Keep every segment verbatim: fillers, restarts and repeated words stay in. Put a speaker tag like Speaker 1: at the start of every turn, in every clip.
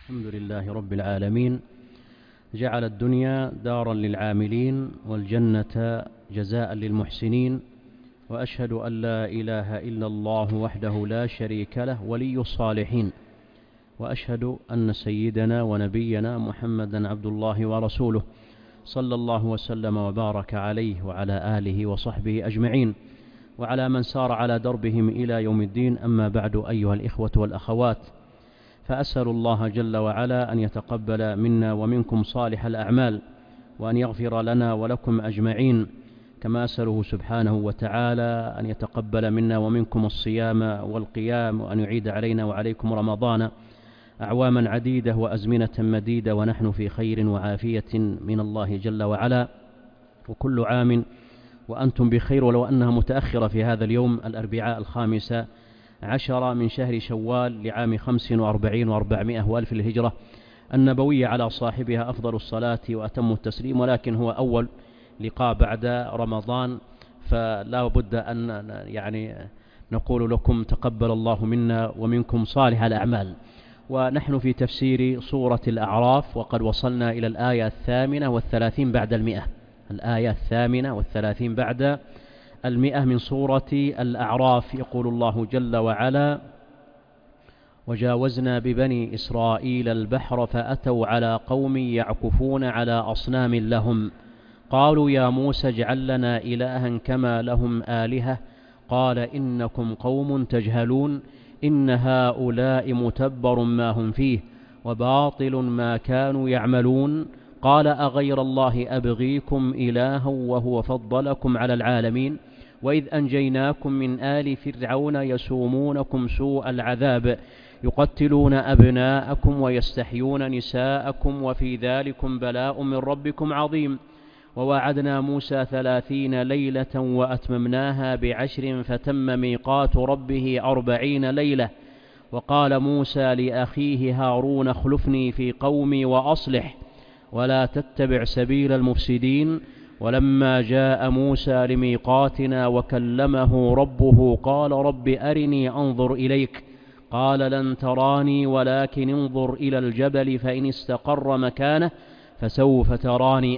Speaker 1: الحمد لله رب العالمين، جعل الدنيا دارا للعاملين والجنة جزاء للمحسنين، وأشهد أن لا إله إلا الله وحده لا شريك له ولي الصالحين، وأشهد أن سيدنا ونبينا محمدا عبد الله ورسوله صلى الله وسلم وبارك عليه وعلى آله وصحبه أجمعين، وعلى من سار على دربهم إلى يوم الدين. أما بعد، أيها الإخوة والأخوات، فأسأل الله جل وعلا أن يتقبل منا ومنكم صالح الأعمال، وأن يغفر لنا ولكم أجمعين، كما أسأله سبحانه وتعالى أن يتقبل منا ومنكم الصيام والقيام، وأن يعيد علينا وعليكم رمضان أعواما عديدة وأزمنة مديدة، ونحن في خير وعافية من الله جل وعلا، وكل عام وأنتم بخير، ولو أنها متأخرة في هذا اليوم الأربعاء الخامس عشر من شهر شوال لعام خمس وأربعين وأربعمائة وألف الهجرة النبوية، على صاحبها أفضل الصلاة وأتم التسليم، ولكن هو أول لقاء بعد رمضان، فلا بد أن يعني نقول لكم تقبل الله منا ومنكم صالح الأعمال. ونحن في تفسير سورة الأعراف، وقد وصلنا إلى الآية الثامنة والثلاثين بعد المئة الآية الثامنة والثلاثين بعد المئة من سورة الأعراف. يقول الله جل وعلا: وجاوزنا ببني إسرائيل البحر فأتوا على قوم يعكفون على أصنام لهم قالوا يا موسى اجعل لنا إلها كما لهم آلهة قال إنكم قوم تجهلون إن هؤلاء متبر ما هم فيه وباطل ما كانوا يعملون قال أغير الله أبغيكم إلها وهو فضلكم على العالمين وإذ أنجيناكم من آل فرعون يسومونكم سوء العذاب يقتلون أبناءكم ويستحيون نساءكم وفي ذلكم بلاء من ربكم عظيم ووعدنا موسى ثلاثين ليلة وأتممناها بعشر فتم ميقات ربه أربعين ليلة وقال موسى لأخيه هارون اخلفني في قومي وأصلح ولا تتبع سبيل المفسدين ولما جاء موسى لميقاتنا وكلمه ربه قال رب أرني أنظر إليك قال لن تراني ولكن انظر إلى الجبل فإن استقر مكانه فسوف تراني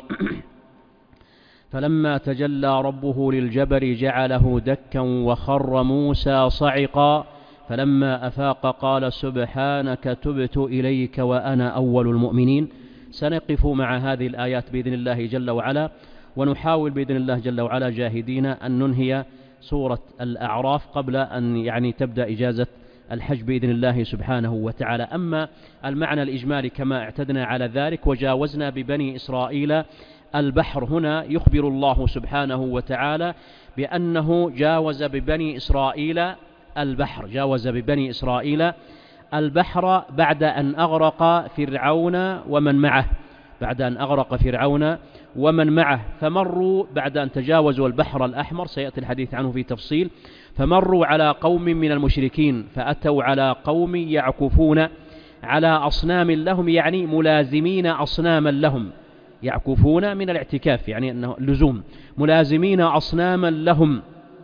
Speaker 1: فلما تجلى ربه للجبل جعله دكا وخر موسى صعقا فلما أفاق قال سبحانك تبت إليك وأنا أول المؤمنين. سنقف مع هذه الآيات بإذن الله جل وعلا، ونحاول بإذن الله جل وعلا جاهدين أن ننهي سورة الأعراف قبل أن يعني تبدأ إجازة الحج بإذن الله سبحانه وتعالى. أما المعنى الإجمالي كما اعتدنا على ذلك: وجاوزنا ببني إسرائيل البحر، هنا يخبر الله سبحانه وتعالى بأنه جاوز ببني إسرائيل البحر جاوز ببني إسرائيل البحر بعد أن أغرق فرعون ومن معه بعد أن أغرق فرعون ومن معه فمروا بعد أن تجاوزوا البحر الأحمر، سيأتي الحديث عنه في تفصيل، فمروا على قوم من المشركين فأتوا على قوم يعكفون على أصنام لهم، يعني ملازمين أصناما لهم، يعكفون من الاعتكاف يعني أنه لزوم، ملازمين أصناما لهم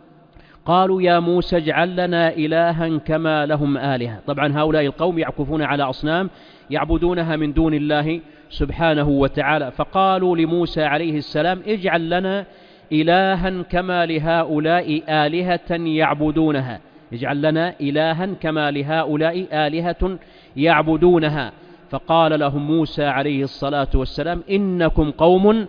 Speaker 1: قالوا يا موسى اجعل لنا إلها كما لهم آلهة. طبعا هؤلاء القوم يعكفون على أصنام يعبدونها من دون الله سبحانه وتعالى، فقالوا لموسى عليه السلام اجعل لنا إلها كما لهؤلاء آلهة يعبدونها اجعل لنا إلها كما لهؤلاء آلهة يعبدونها فقال لهم موسى عليه الصلاة والسلام إنكم قوم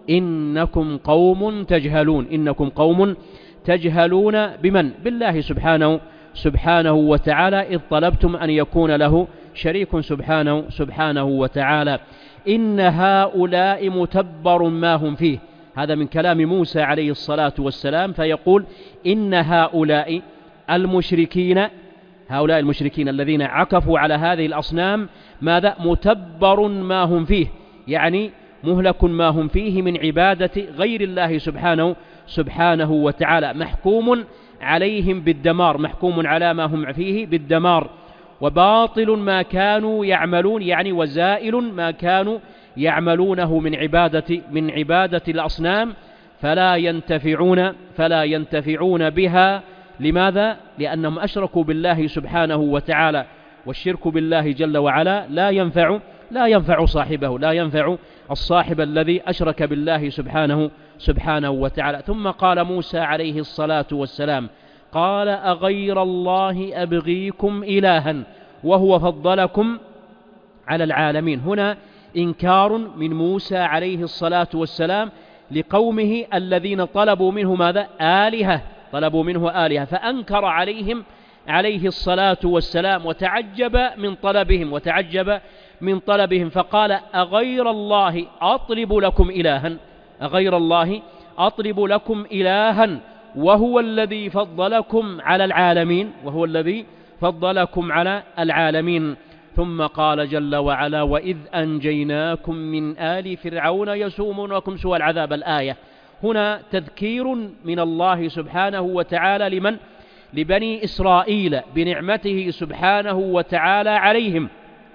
Speaker 1: إنكم قوم تجهلون إنكم قوم تجهلون بمن؟ بالله سبحانه سبحانه وتعالى، إذ طلبتم أن يكون له شريك سبحانه سبحانه وتعالى. إن هؤلاء متبر ما هم فيه، هذا من كلام موسى عليه الصلاة والسلام، فيقول إن هؤلاء المشركين هؤلاء المشركين الذين عكفوا على هذه الأصنام ماذا؟ متبر ما هم فيه، يعني مهلك ما هم فيه من عبادة غير الله سبحانه سبحانه وتعالى، محكوم عليهم بالدمار محكوم على ما هم فيه بالدمار وباطل ما كانوا يعملون، يعني وزائل ما كانوا يعملونه من عبادة من عبادة الأصنام، فلا ينتفعون فلا ينتفعون بها. لماذا؟ لأنهم أشركوا بالله سبحانه وتعالى والشرك بالله جل وعلا لا ينفع لا ينفع صاحبه، لا ينفع الصاحب الذي أشرك بالله سبحانه سبحانه وتعالى. ثم قال موسى عليه الصلاة والسلام: قال أغير الله أبغيكم إلها وهو فضلكم على العالمين. هنا إنكار من موسى عليه الصلاة والسلام لقومه الذين طلبوا منه ماذا؟ آلهة، طلبوا منه آلهة، فأنكر عليهم عليه الصلاة والسلام وتعجب من طلبهم وتعجب من طلبهم فقال: أغير الله أطلب لكم إلها، أغير الله أطلب لكم إلها وهو الذي فضلكم على العالمين، وهو الذي فضلكم على العالمين. ثم قال جل وعلا: وإذ أنجيناكم من آل فرعون يسومونكم سوء العذاب. الآية هنا تذكير من الله سبحانه وتعالى لمن؟ لبني إسرائيل بنعمته سبحانه وتعالى عليهم،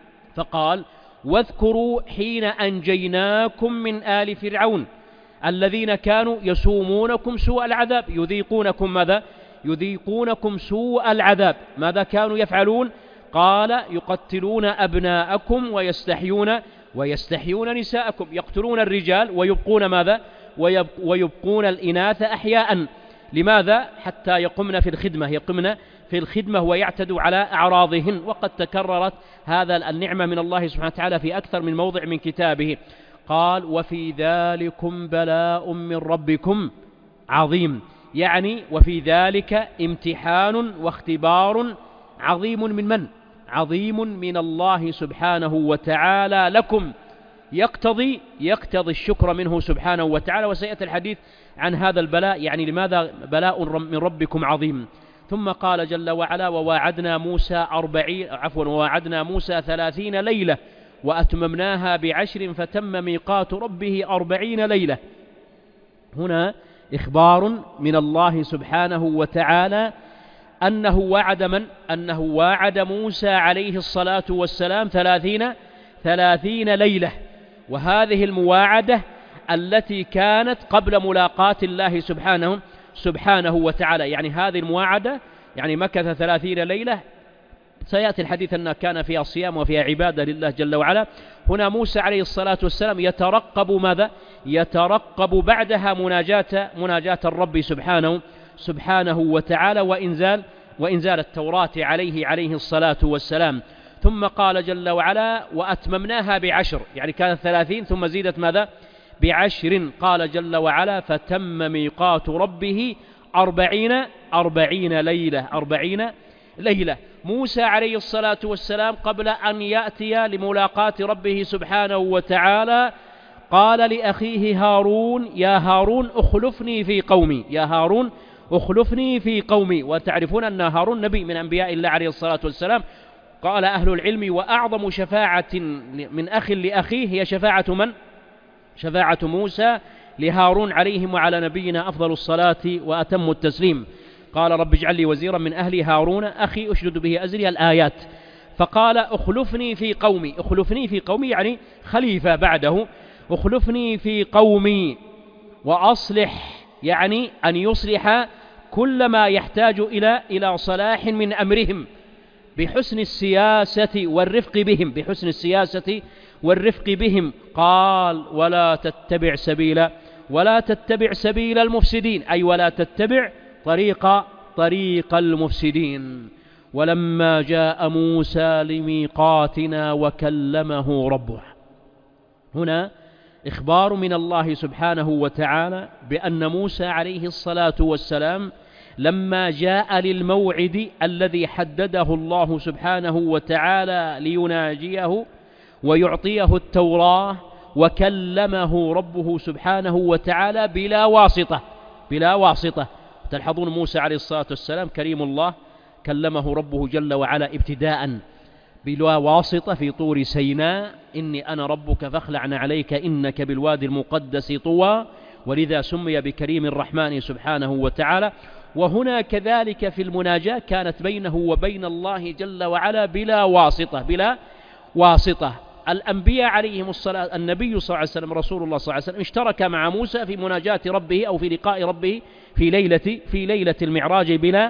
Speaker 1: فقال: واذكروا حين أنجيناكم من آل فرعون الذين كانوا يسومونكم سوء العذاب، يذيقونكم ماذا؟ يذيقونكم سوء العذاب. ماذا كانوا يفعلون؟ قال: يقتلون أبناءكم ويستحيون ويستحيون نساءكم، يقتلون الرجال ويبقون ماذا؟ ويبقون الإناث أحياء. لماذا؟ حتى يقمن في الخدمة، يقمن في الخدمة ويعتدوا على أعراضهن. وقد تكررت هذا النعمة من الله سبحانه وتعالى في أكثر من موضع من كتابه. قال: وفي ذلكم بلاء من ربكم عظيم، يعني وفي ذلك امتحان واختبار عظيم من من؟ عظيم من الله سبحانه وتعالى لكم، يقتضي يقتضي الشكر منه سبحانه وتعالى. وسيأتي الحديث عن هذا البلاء، يعني لماذا بلاء من ربكم عظيم. ثم قال جل وعلا: وواعدنا موسى أربعين عفوا وواعدنا موسى ثلاثين ليلة وأتممناها بعشر فتم ميقات ربه أربعين ليلة. هنا إخبار من الله سبحانه وتعالى أنه وعد من؟ أنه وعد موسى عليه الصلاة والسلام ثلاثين ثلاثين ليلة، وهذه المواعدة التي كانت قبل ملاقاة الله سبحانه سبحانه وتعالى، يعني هذه المواعدة يعني مكث ثلاثين ليلة. سيأتي الحديث أنه كان فيها صيام وفيها عبادة لله جل وعلا. هنا موسى عليه الصلاة والسلام يترقب ماذا؟ يترقب بعدها مناجاة مناجاة الرب سبحانه سبحانه وتعالى وإنزال وإنزال التوراة عليه عليه الصلاة والسلام. ثم قال جل وعلا: وأتممناها بعشر، يعني كانت ثلاثين ثم زيدت ماذا؟ بعشر. قال جل وعلا: فتم ميقات ربه أربعين أربعين ليلة أربعين ليلة. موسى عليه الصلاة والسلام قبل أن يأتي لملاقاة ربه سبحانه وتعالى قال لأخيه هارون: يا هارون أخلفني في قومي، يا هارون أخلفني في قومي. وتعرفون أن هارون نبي من أنبياء الله عليه الصلاة والسلام. قال أهل العلم: وأعظم شفاعة من أخ لأخيه هي شفاعة من؟ شفاعة موسى لهارون عليهم وعلى نبينا أفضل الصلاة وأتم التسليم. قال: رب اجعل لي وزيرا من أهلي هارون أخي أشدد به أزري، الآيات. فقال: أخلفني في قومي، أخلفني في قومي يعني خليفة بعده، أخلفني في قومي وأصلح، يعني أن يصلح كل ما يحتاج إلى إلى صلاح من أمرهم بحسن السياسة والرفق بهم، بحسن السياسة والرفق بهم. قال: ولا تتبع سبيل ولا تتبع سبيل المفسدين، أي ولا تتبع طريق طريق المفسدين. ولما جاء موسى لميقاتنا وكلمه ربه. هنا إخبار من الله سبحانه وتعالى بأن موسى عليه الصلاة والسلام لما جاء للموعد الذي حدده الله سبحانه وتعالى ليناجيه ويعطيه التوراة، وكلمه ربه سبحانه وتعالى بلا واسطة بلا واسطة. تلحظون موسى عليه الصلاة والسلام كريم الله كلمه ربه جل وعلا ابتداء بلا واسطة في طور سيناء: إني أنا ربك فاخلعن عليك إنك بالوادي المقدس طوى، ولذا سمي بكريم الرحمن سبحانه وتعالى. وهنا كذلك في المناجاة كانت بينه وبين الله جل وعلا بلا واسطة بلا واسطة. الأنبياء عليهم الصلاة، النبي صلى الله عليه وسلم رسول الله صلى الله عليه وسلم اشترك مع موسى في مناجاة ربه أو في لقاء ربه في ليلة في ليلة المعراج بلا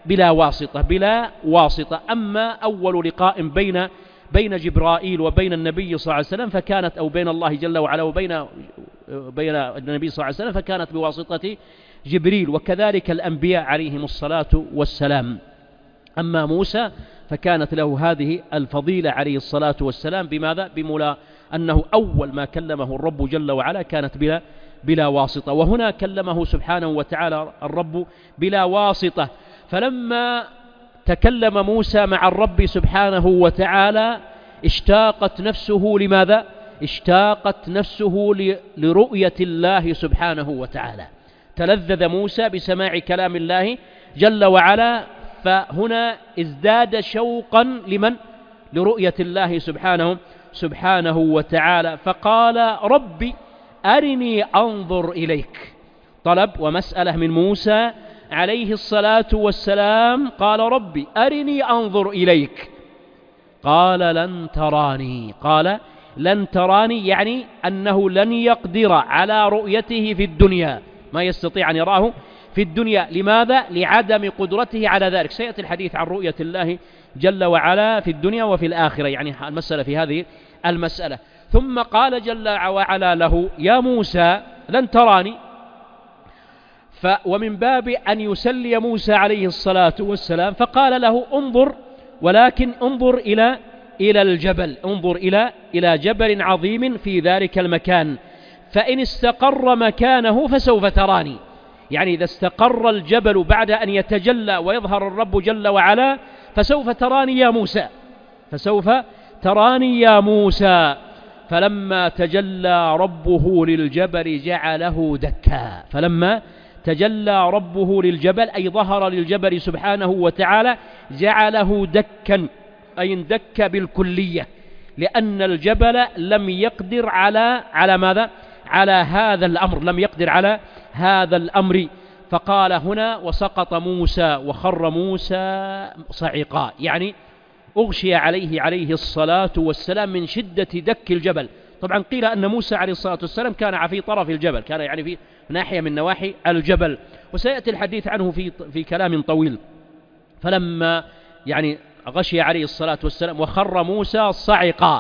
Speaker 1: بلا واسطة بلا واسطة. أما أول لقاء بين بين جبرائيل وبين النبي صلى الله عليه وسلم فكانت أو بين الله جل وعلا وبين بين النبي صلى الله عليه وسلم فكانت بواسطة جبريل، وكذلك الأنبياء عليهم الصلاة والسلام. أما موسى فكانت له هذه الفضيلة عليه الصلاة والسلام بماذا؟ بملا أنه أول ما كلمه الرب جل وعلا كانت بلا بلا واسطة، وهنا كلمه سبحانه وتعالى الرب بلا واسطة. فلما تكلم موسى مع الرب سبحانه وتعالى اشتاقت نفسه لماذا؟ اشتاقت نفسه لرؤية الله سبحانه وتعالى، تلذذ موسى بسماع كلام الله جل وعلا، فهنا ازداد شوقا لمن؟ لرؤية الله سبحانه سبحانه وتعالى، فقال ربي أرني أنظر إليك. طلب ومسألة من موسى عليه الصلاة والسلام، قال ربي أرني أنظر إليك. قال لن تراني، قال لن تراني يعني أنه لن يقدر على رؤيته في الدنيا، ما يستطيع أن يراه في الدنيا. لماذا؟ لعدم قدرته على ذلك. سيأتي الحديث عن رؤية الله جل وعلا في الدنيا وفي الآخرة، يعني المسألة في هذه المسألة. ثم قال جل وعلا له يا موسى لن تراني، ف ومن باب أن يسلي موسى عليه الصلاة والسلام فقال له انظر، ولكن انظر إلى إلى الجبل، انظر إلى إلى جبل عظيم في ذلك المكان، فإن استقر مكانه فسوف تراني. يعني إذا استقر الجبل بعد أن يتجلى ويظهر الرب جل وعلا فسوف تراني يا موسى، فسوف تراني يا موسى. فلما تجلى ربه للجبل جعله دكا، فلما تجلى ربه للجبل أي ظهر للجبل سبحانه وتعالى جعله دكا، أي اندك بالكلية، لأن الجبل لم يقدر على على ماذا؟ على هذا الأمر، لم يقدر على هذا الأمر. فقال هنا وسقط موسى وخر موسى صعقا، يعني أغشي عليه عليه الصلاة والسلام من شدة دك الجبل. طبعا قيل أن موسى عليه الصلاة والسلام كان في طرف الجبل، كان يعني في ناحية من نواحي الجبل، وسيأتي الحديث عنه في في كلام طويل. فلما يعني غشي عليه الصلاة والسلام وخر موسى صعقا،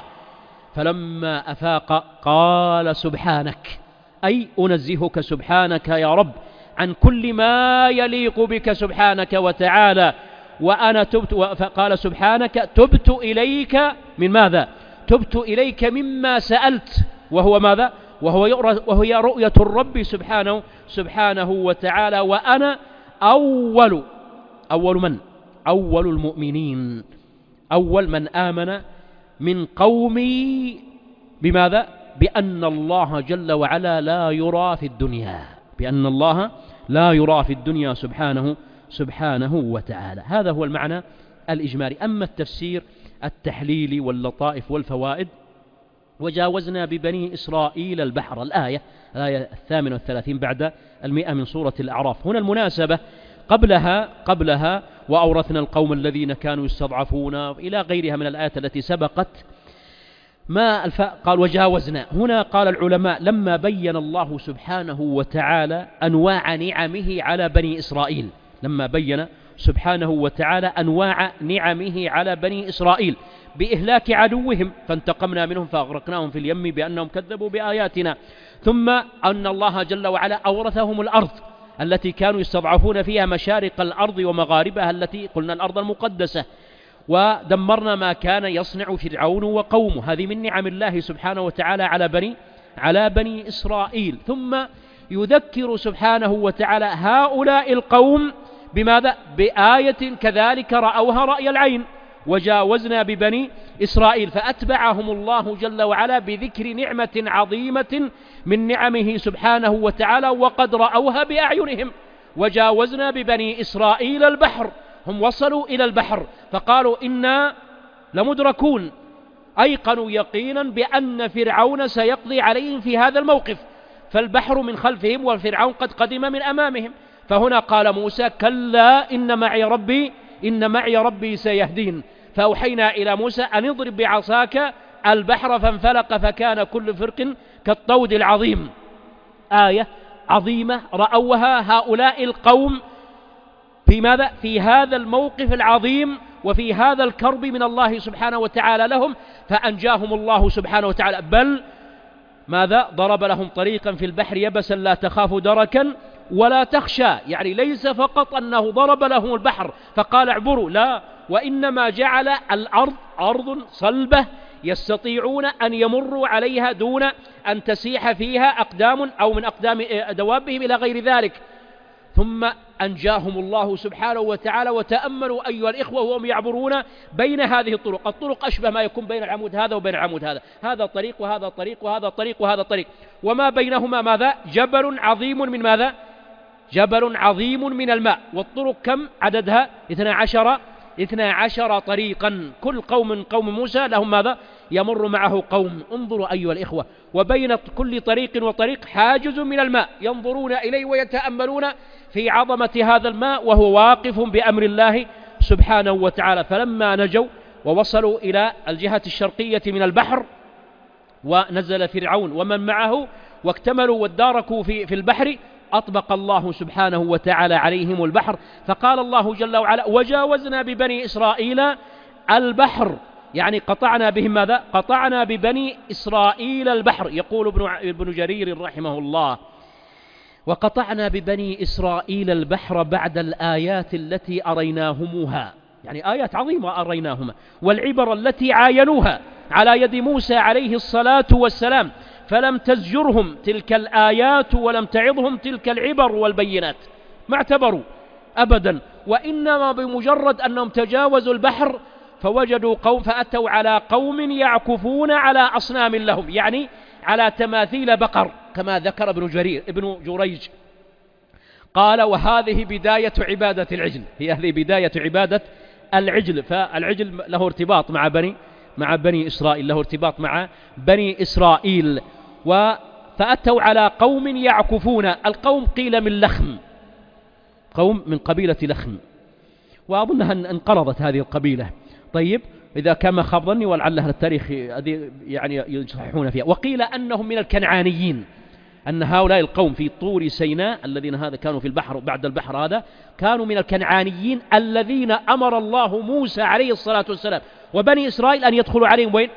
Speaker 1: فلما أفاق قال سبحانك، أي أنزهك سبحانك يا رب عن كل ما يليق بك سبحانك وتعالى، وأنا تبت. فقال سبحانك تبت إليك من ماذا؟ تبت إليك مما سألت، وهو ماذا؟ وهو وهي رؤية الرب سبحانه سبحانه وتعالى. وأنا أول أول من؟ أول المؤمنين، أول من آمن من قومي بماذا؟ بأن الله جل وعلا لا يرى في الدنيا، بأن الله لا يرى في الدنيا سبحانه سبحانه وتعالى. هذا هو المعنى الإجمالي. أما التفسير التحليلي واللطائف والفوائد، وجاوزنا ببني إسرائيل البحر، الآية الآية الثامنة والثلاثين بعد المئة من سورة الأعراف. هنا المناسبة قبلها قبلها وأورثنا القوم الذين كانوا يستضعفون إلى غيرها من الآيات التي سبقت. ما الفاء قال وجاوزنا، هنا قال العلماء لما بين الله سبحانه وتعالى أنواع نعمه على بني إسرائيل، لما بين سبحانه وتعالى أنواع نعمه على بني إسرائيل بإهلاك عدوهم فانتقمنا منهم فأغرقناهم في اليم بأنهم كذبوا بآياتنا، ثم أن الله جل وعلا أورثهم الأرض التي كانوا يستضعفون فيها مشارق الأرض ومغاربها التي قلنا الأرض المقدسة، ودمرنا ما كان يصنع فرعون وقومه. هذه من نعم الله سبحانه وتعالى على بني على بني إسرائيل. ثم يذكر سبحانه وتعالى هؤلاء القوم بماذا؟ بآية كذلك رأوها رأي العين، وجاوزنا ببني إسرائيل، فأتبعهم الله جل وعلا بذكر نعمة عظيمة من نعمه سبحانه وتعالى وقد رأوها بأعينهم. وجاوزنا ببني إسرائيل البحر، هم وصلوا إلى البحر فقالوا إنا لمدركون، أيقنوا يقينا بأن فرعون سيقضي عليهم في هذا الموقف، فالبحر من خلفهم وفرعون قد قدم من أمامهم. فهنا قال موسى كلا إن معي ربي إن معي ربي سيهدين، فأوحينا إلى موسى أن اضرب بعصاك البحر فانفلق فكان كل فرق كالطود العظيم. آية عظيمة رأوها هؤلاء القوم في ماذا؟ في هذا الموقف العظيم وفي هذا الكرب من الله سبحانه وتعالى لهم، فأنجاهم الله سبحانه وتعالى. بل ماذا؟ ضرب لهم طريقا في البحر يبسا لا تخاف دركا ولا تخشى. يعني ليس فقط أنه ضرب لهم البحر فقال اعبروا، لا، وإنما جعل الأرض أرض صلبة يستطيعون أن يمروا عليها دون أن تسيح فيها أقدام أو من أقدام دوابهم إلى غير ذلك. ثم أنجاهم الله سبحانه وتعالى. وتأملوا أيها الإخوة وهم يعبرون بين هذه الطرق. الطرق أشبه ما يكون بين العمود هذا وبين العمود هذا، هذا طريق وهذا طريق وهذا طريق وهذا طريق، وما بينهما ماذا؟ جبل عظيم من ماذا؟ جبل عظيم من الماء. والطرق كم عددها؟ اثنا عشر اثنا عشر طريقا، كل قوم من قوم موسى لهم ماذا؟ يمر معه قوم. انظروا أيها الإخوة، وبين كل طريق وطريق حاجز من الماء ينظرون إليه ويتأملون في عظمة هذا الماء وهو واقف بأمر الله سبحانه وتعالى. فلما نجوا ووصلوا إلى الجهة الشرقية من البحر، ونزل فرعون ومن معه واكتملوا واداركوا في, في البحر، أطبق الله سبحانه وتعالى عليهم البحر. فقال الله جل وعلا: وجاوزنا ببني إسرائيل البحر، يعني قطعنا بهم ماذا؟ قطعنا ببني إسرائيل البحر. يقول ابن, ابن جرير رحمه الله: وقطعنا ببني إسرائيل البحر بعد الآيات التي أريناهمها، يعني آيات عظيمة أريناهما، والعبر التي عاينوها على يد موسى عليه الصلاة والسلام، فلم تزجرهم تلك الآيات ولم تعظهم تلك العبر والبينات، ما اعتبروا أبدا، وإنما بمجرد أنهم تجاوزوا البحر فوجدوا قوم، فأتوا على قوم يعكفون على أصنام لهم، يعني على تماثيل بقر، كما ذكر ابن جرير ابن جريج قال: وهذه بداية عبادة العجل، هي هذه بداية عبادة العجل. فالعجل له ارتباط مع بني مع بني إسرائيل، له ارتباط مع بني إسرائيل. فأتوا على قوم يعكفون، القوم قيل من لخم، قوم من قبيلة لخم، وأظنها انقرضت هذه القبيلة. طيب، إذا كان خاب ظني ولعل أهل التاريخ يعني يصححون فيها. وقيل أنهم من الكنعانيين، أن هؤلاء القوم في طور سيناء الذين هذا كانوا في البحر بعد البحر هذا، كانوا من الكنعانيين الذين أمر الله موسى عليه الصلاة والسلام وبني إسرائيل أن يدخلوا عليهم وين؟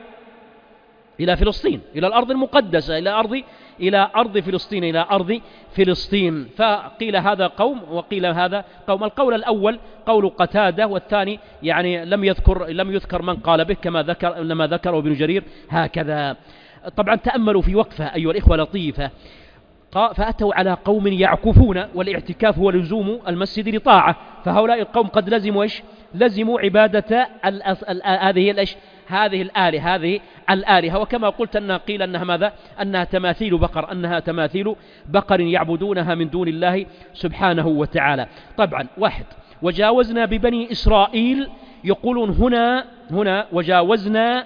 Speaker 1: إلى فلسطين، إلى الأرض المقدسة، إلى أرض إلى أرض فلسطين، إلى أرض فلسطين. فقيل هذا قوم وقيل هذا قوم. القول الأول قول قتادة، والثاني يعني لم يذكر لم يذكر من قال به، كما ذكر لما ذكره ابن جرير هكذا. طبعا تأملوا في وقفة أيها الإخوة لطيفة. فأتوا على قوم يعكفون، والاعتكاف هو لزوم المسجد لطاعة، فهؤلاء القوم قد لزموا إيش؟ لزموا عبادة هذه الإيش؟ هذه الآلهة هذه الآلهة وكما قلت أنها قيل أنها ماذا؟ أنها تماثيل بقر، أنها تماثيل بقر يعبدونها من دون الله سبحانه وتعالى. طبعا واحد، وجاوزنا ببني إسرائيل، يقولون هنا هنا وجاوزنا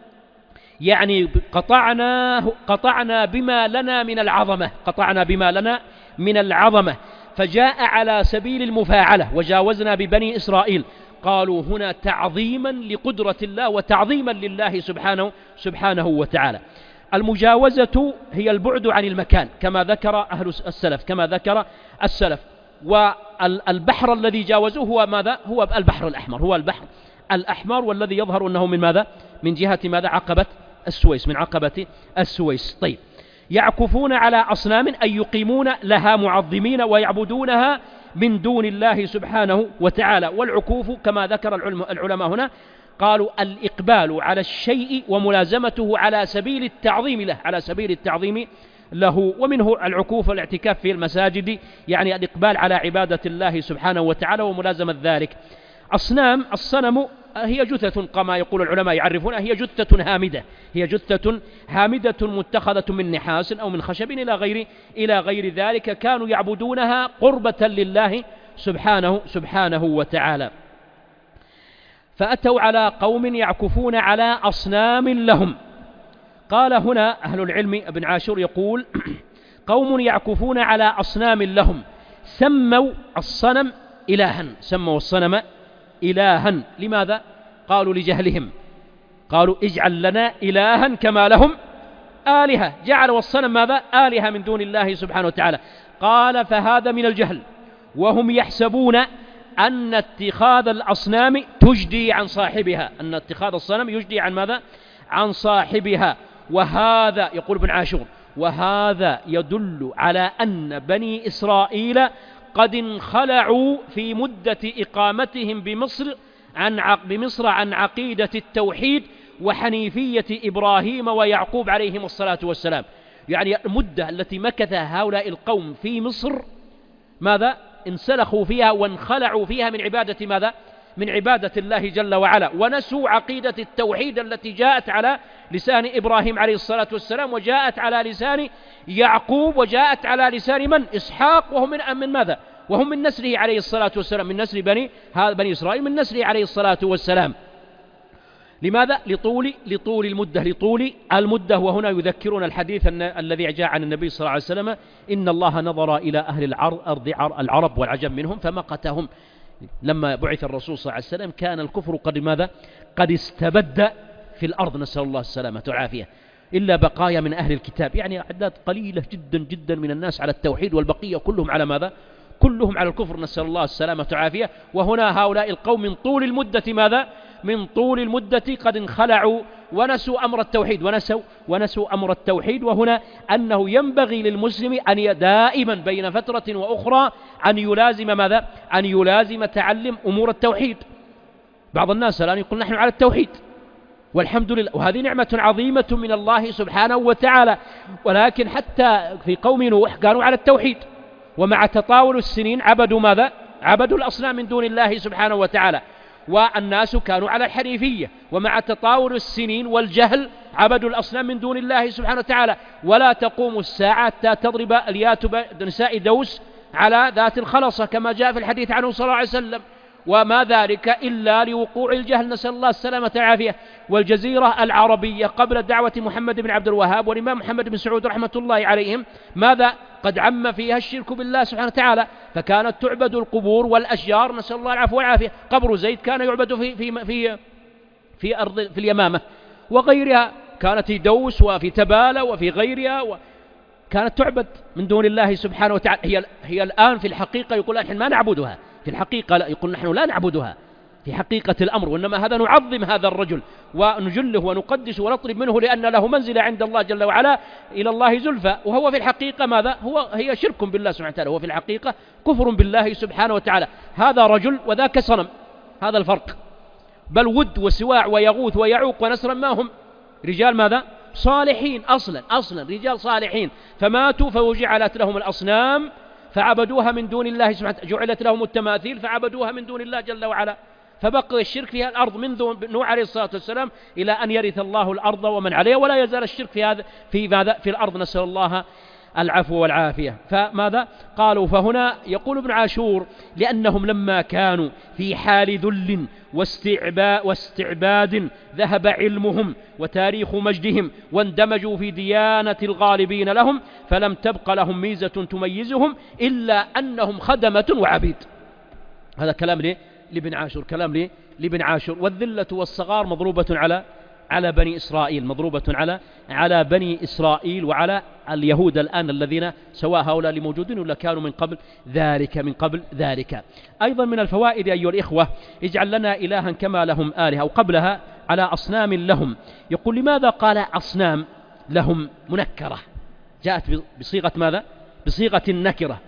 Speaker 1: يعني قطعنا قطعنا بما لنا من العظمة، قطعنا بما لنا من العظمة، فجاء على سبيل المفاعلة، وجاوزنا ببني إسرائيل. قالوا هنا تعظيما لقدرة الله وتعظيما لله سبحانه سبحانه وتعالى. المجاوزة هي البعد عن المكان كما ذكر أهل السلف كما ذكر السلف والبحر الذي جاوزوه هو ماذا؟ هو البحر الأحمر، هو البحر الأحمر، والذي يظهر أنه من ماذا؟ من جهة ماذا؟ عقبة السويس، من عقبة السويس. طيب، يعكفون على أصنام أي يقيمون لها معظمين ويعبدونها من دون الله سبحانه وتعالى. والعكوف كما ذكر العلماء هنا قالوا الإقبال على الشيء وملازمته على سبيل التعظيم له، على سبيل التعظيم له. ومنه العكوف والاعتكاف في المساجد، يعني الإقبال على عبادة الله سبحانه وتعالى وملازمة ذلك. أصنام، الصنم هي جثة كما يقول العلماء يعرفونها، هي جثة هامدة، هي جثة هامدة متخذة من نحاس أو من خشب إلى غير إلى غير ذلك، كانوا يعبدونها قربة لله سبحانه سبحانه وتعالى. فأتوا على قوم يعكفون على أصنام لهم. قال هنا أهل العلم، ابن عاشور يقول قوم يعكفون على أصنام لهم، سموا الصنم إلها، سموا الصنم إلها. لماذا؟ قالوا لجهلهم، قالوا اجعل لنا إلها كما لهم آلهة، جعلوا الصنم ماذا؟ آلهة من دون الله سبحانه وتعالى. قال فهذا من الجهل، وهم يحسبون أن اتخاذ الأصنام تجدي عن صاحبها، أن اتخاذ الصنم يجدي عن ماذا؟ عن صاحبها. وهذا يقول ابن عاشور وهذا يدل على أن بني إسرائيل قد انخلعوا في مدة إقامتهم بمصر عن بمصر عن عقيدة التوحيد وحنيفية إبراهيم ويعقوب عليهم الصلاة والسلام. يعني المدة التي مكثها هؤلاء القوم في مصر ماذا؟ انسلخوا فيها وانخلعوا فيها من عبادة ماذا؟ من عبادة الله جل وعلا، ونسوا عقيدة التوحيد التي جاءت على لسان إبراهيم عليه الصلاة والسلام، وجاءت على لسان يعقوب، وجاءت على لسان من؟ إسحاق، وهم من, من ماذا؟ وهم من نسله عليه الصلاة والسلام، من نسل بني بني إسرائيل، من نسله عليه الصلاة والسلام. لماذا؟ لطول لطول المدة لطول المدة. وهنا يذكرون الحديث الذي جاء عن النبي صلى الله عليه وسلم: إن الله نظر إلى أهل الأرض العرب والعجم منهم فمقتهم. لما بعث الرسول صلى الله عليه وسلم كان الكفر قد ماذا؟ قد استبد في الأرض، نسأل الله السلامة والعافية، إلا بقايا من أهل الكتاب، يعني أعداد قليلة جدا جدا من الناس على التوحيد، والبقية كلهم على ماذا؟ كلهم على الكفر، نسأل الله السلامة والعافية. وهنا هؤلاء القوم من طول المدة ماذا؟ من طول المدة قد انخلعوا ونسوا أمر التوحيد، ونسوا ونسوا أمر التوحيد. وهنا أنه ينبغي للمسلم أن دائما بين فترة وأخرى أن يلازم ماذا؟ أن يلازم تعلم أمور التوحيد. بعض الناس الآن يقول نحن على التوحيد والحمد لله، وهذه نعمة عظيمة من الله سبحانه وتعالى، ولكن حتى في قوم نوح كانوا على التوحيد، ومع تطاول السنين عبدوا ماذا؟ عبدوا الأصنام من دون الله سبحانه وتعالى. والناس كانوا على الحنيفية، ومع تطاول السنين والجهل عبدوا الأصنام من دون الله سبحانه وتعالى. ولا تقوم الساعة حتى تضرب اليات نساء دوس على ذات الخلصة كما جاء في الحديث عنه صلى الله عليه وسلم، وما ذلك إلا لوقوع الجهل، نسأل الله السلامة والعافية. والجزيرة العربية قبل دعوة محمد بن عبد الوهاب والإمام محمد بن سعود رحمة الله عليهم ماذا؟ قد عم فيها الشرك بالله سبحانه وتعالى، فكانت تعبد القبور والأشجار، نسأل الله العفو والعافية. قبر زيد كان يعبد في في في في أرض في اليمامة وغيرها، كانت في دوس وفي تبالة وفي غيرها، وكانت تعبد من دون الله سبحانه وتعالى. هي هي الآن في الحقيقة يقول نحن ما نعبدها، في الحقيقة لا، يقول نحن لا نعبدها في حقيقة الأمر، وإنما هذا نعظم هذا الرجل ونجله ونقدس ونطلب منه لأن له منزلة عند الله جل وعلا إلى الله زلفى، وهو في الحقيقة ماذا؟ هو هي شرك بالله سبحانه وتعالى، هو في الحقيقة كفر بالله سبحانه وتعالى. هذا رجل وذاك صنم، هذا الفرق. بل ود وسواع ويغوث ويعوق ونسرا ما هم رجال ماذا؟ صالحين، أصلا أصلا رجال صالحين، فماتوا فوجعلت لهم الأصنام فعبدوها من دون الله سبحانه وتعالى، جعلت لهم التماثيل فعبدوها من دون الله جل وعلا، فبقي الشرك فيها الأرض منذ نوح عليه الصلاة والسلام إلى أن يرث الله الأرض ومن عليها، ولا يزال الشرك في هذا في ماذا؟ في الأرض، نسأل الله العفو والعافية. فماذا قالوا؟ فهنا يقول ابن عاشور: لأنهم لما كانوا في حال ذل واستعباء واستعباد ذهب علمهم وتاريخ مجدهم، واندمجوا في ديانة الغالبين لهم، فلم تبق لهم ميزة تميزهم إلا أنهم خدمة وعبيد. هذا كلام ليه؟ لابن عاشور، كلام ليه؟ لابن عاشور. والذلة والصغار مضروبة على على بني إسرائيل، مضروبة على على بني إسرائيل وعلى اليهود الآن الذين سواء هؤلاء اللي موجودين ولا كانوا من قبل ذلك من قبل ذلك. أيضا من الفوائد أيها الإخوة: اجعل لنا إلها كما لهم آلهة، أو قبلها على أصنام لهم. يقول لماذا قال أصنام لهم منكرة؟ جاءت بصيغة ماذا؟ بصيغة النكرة،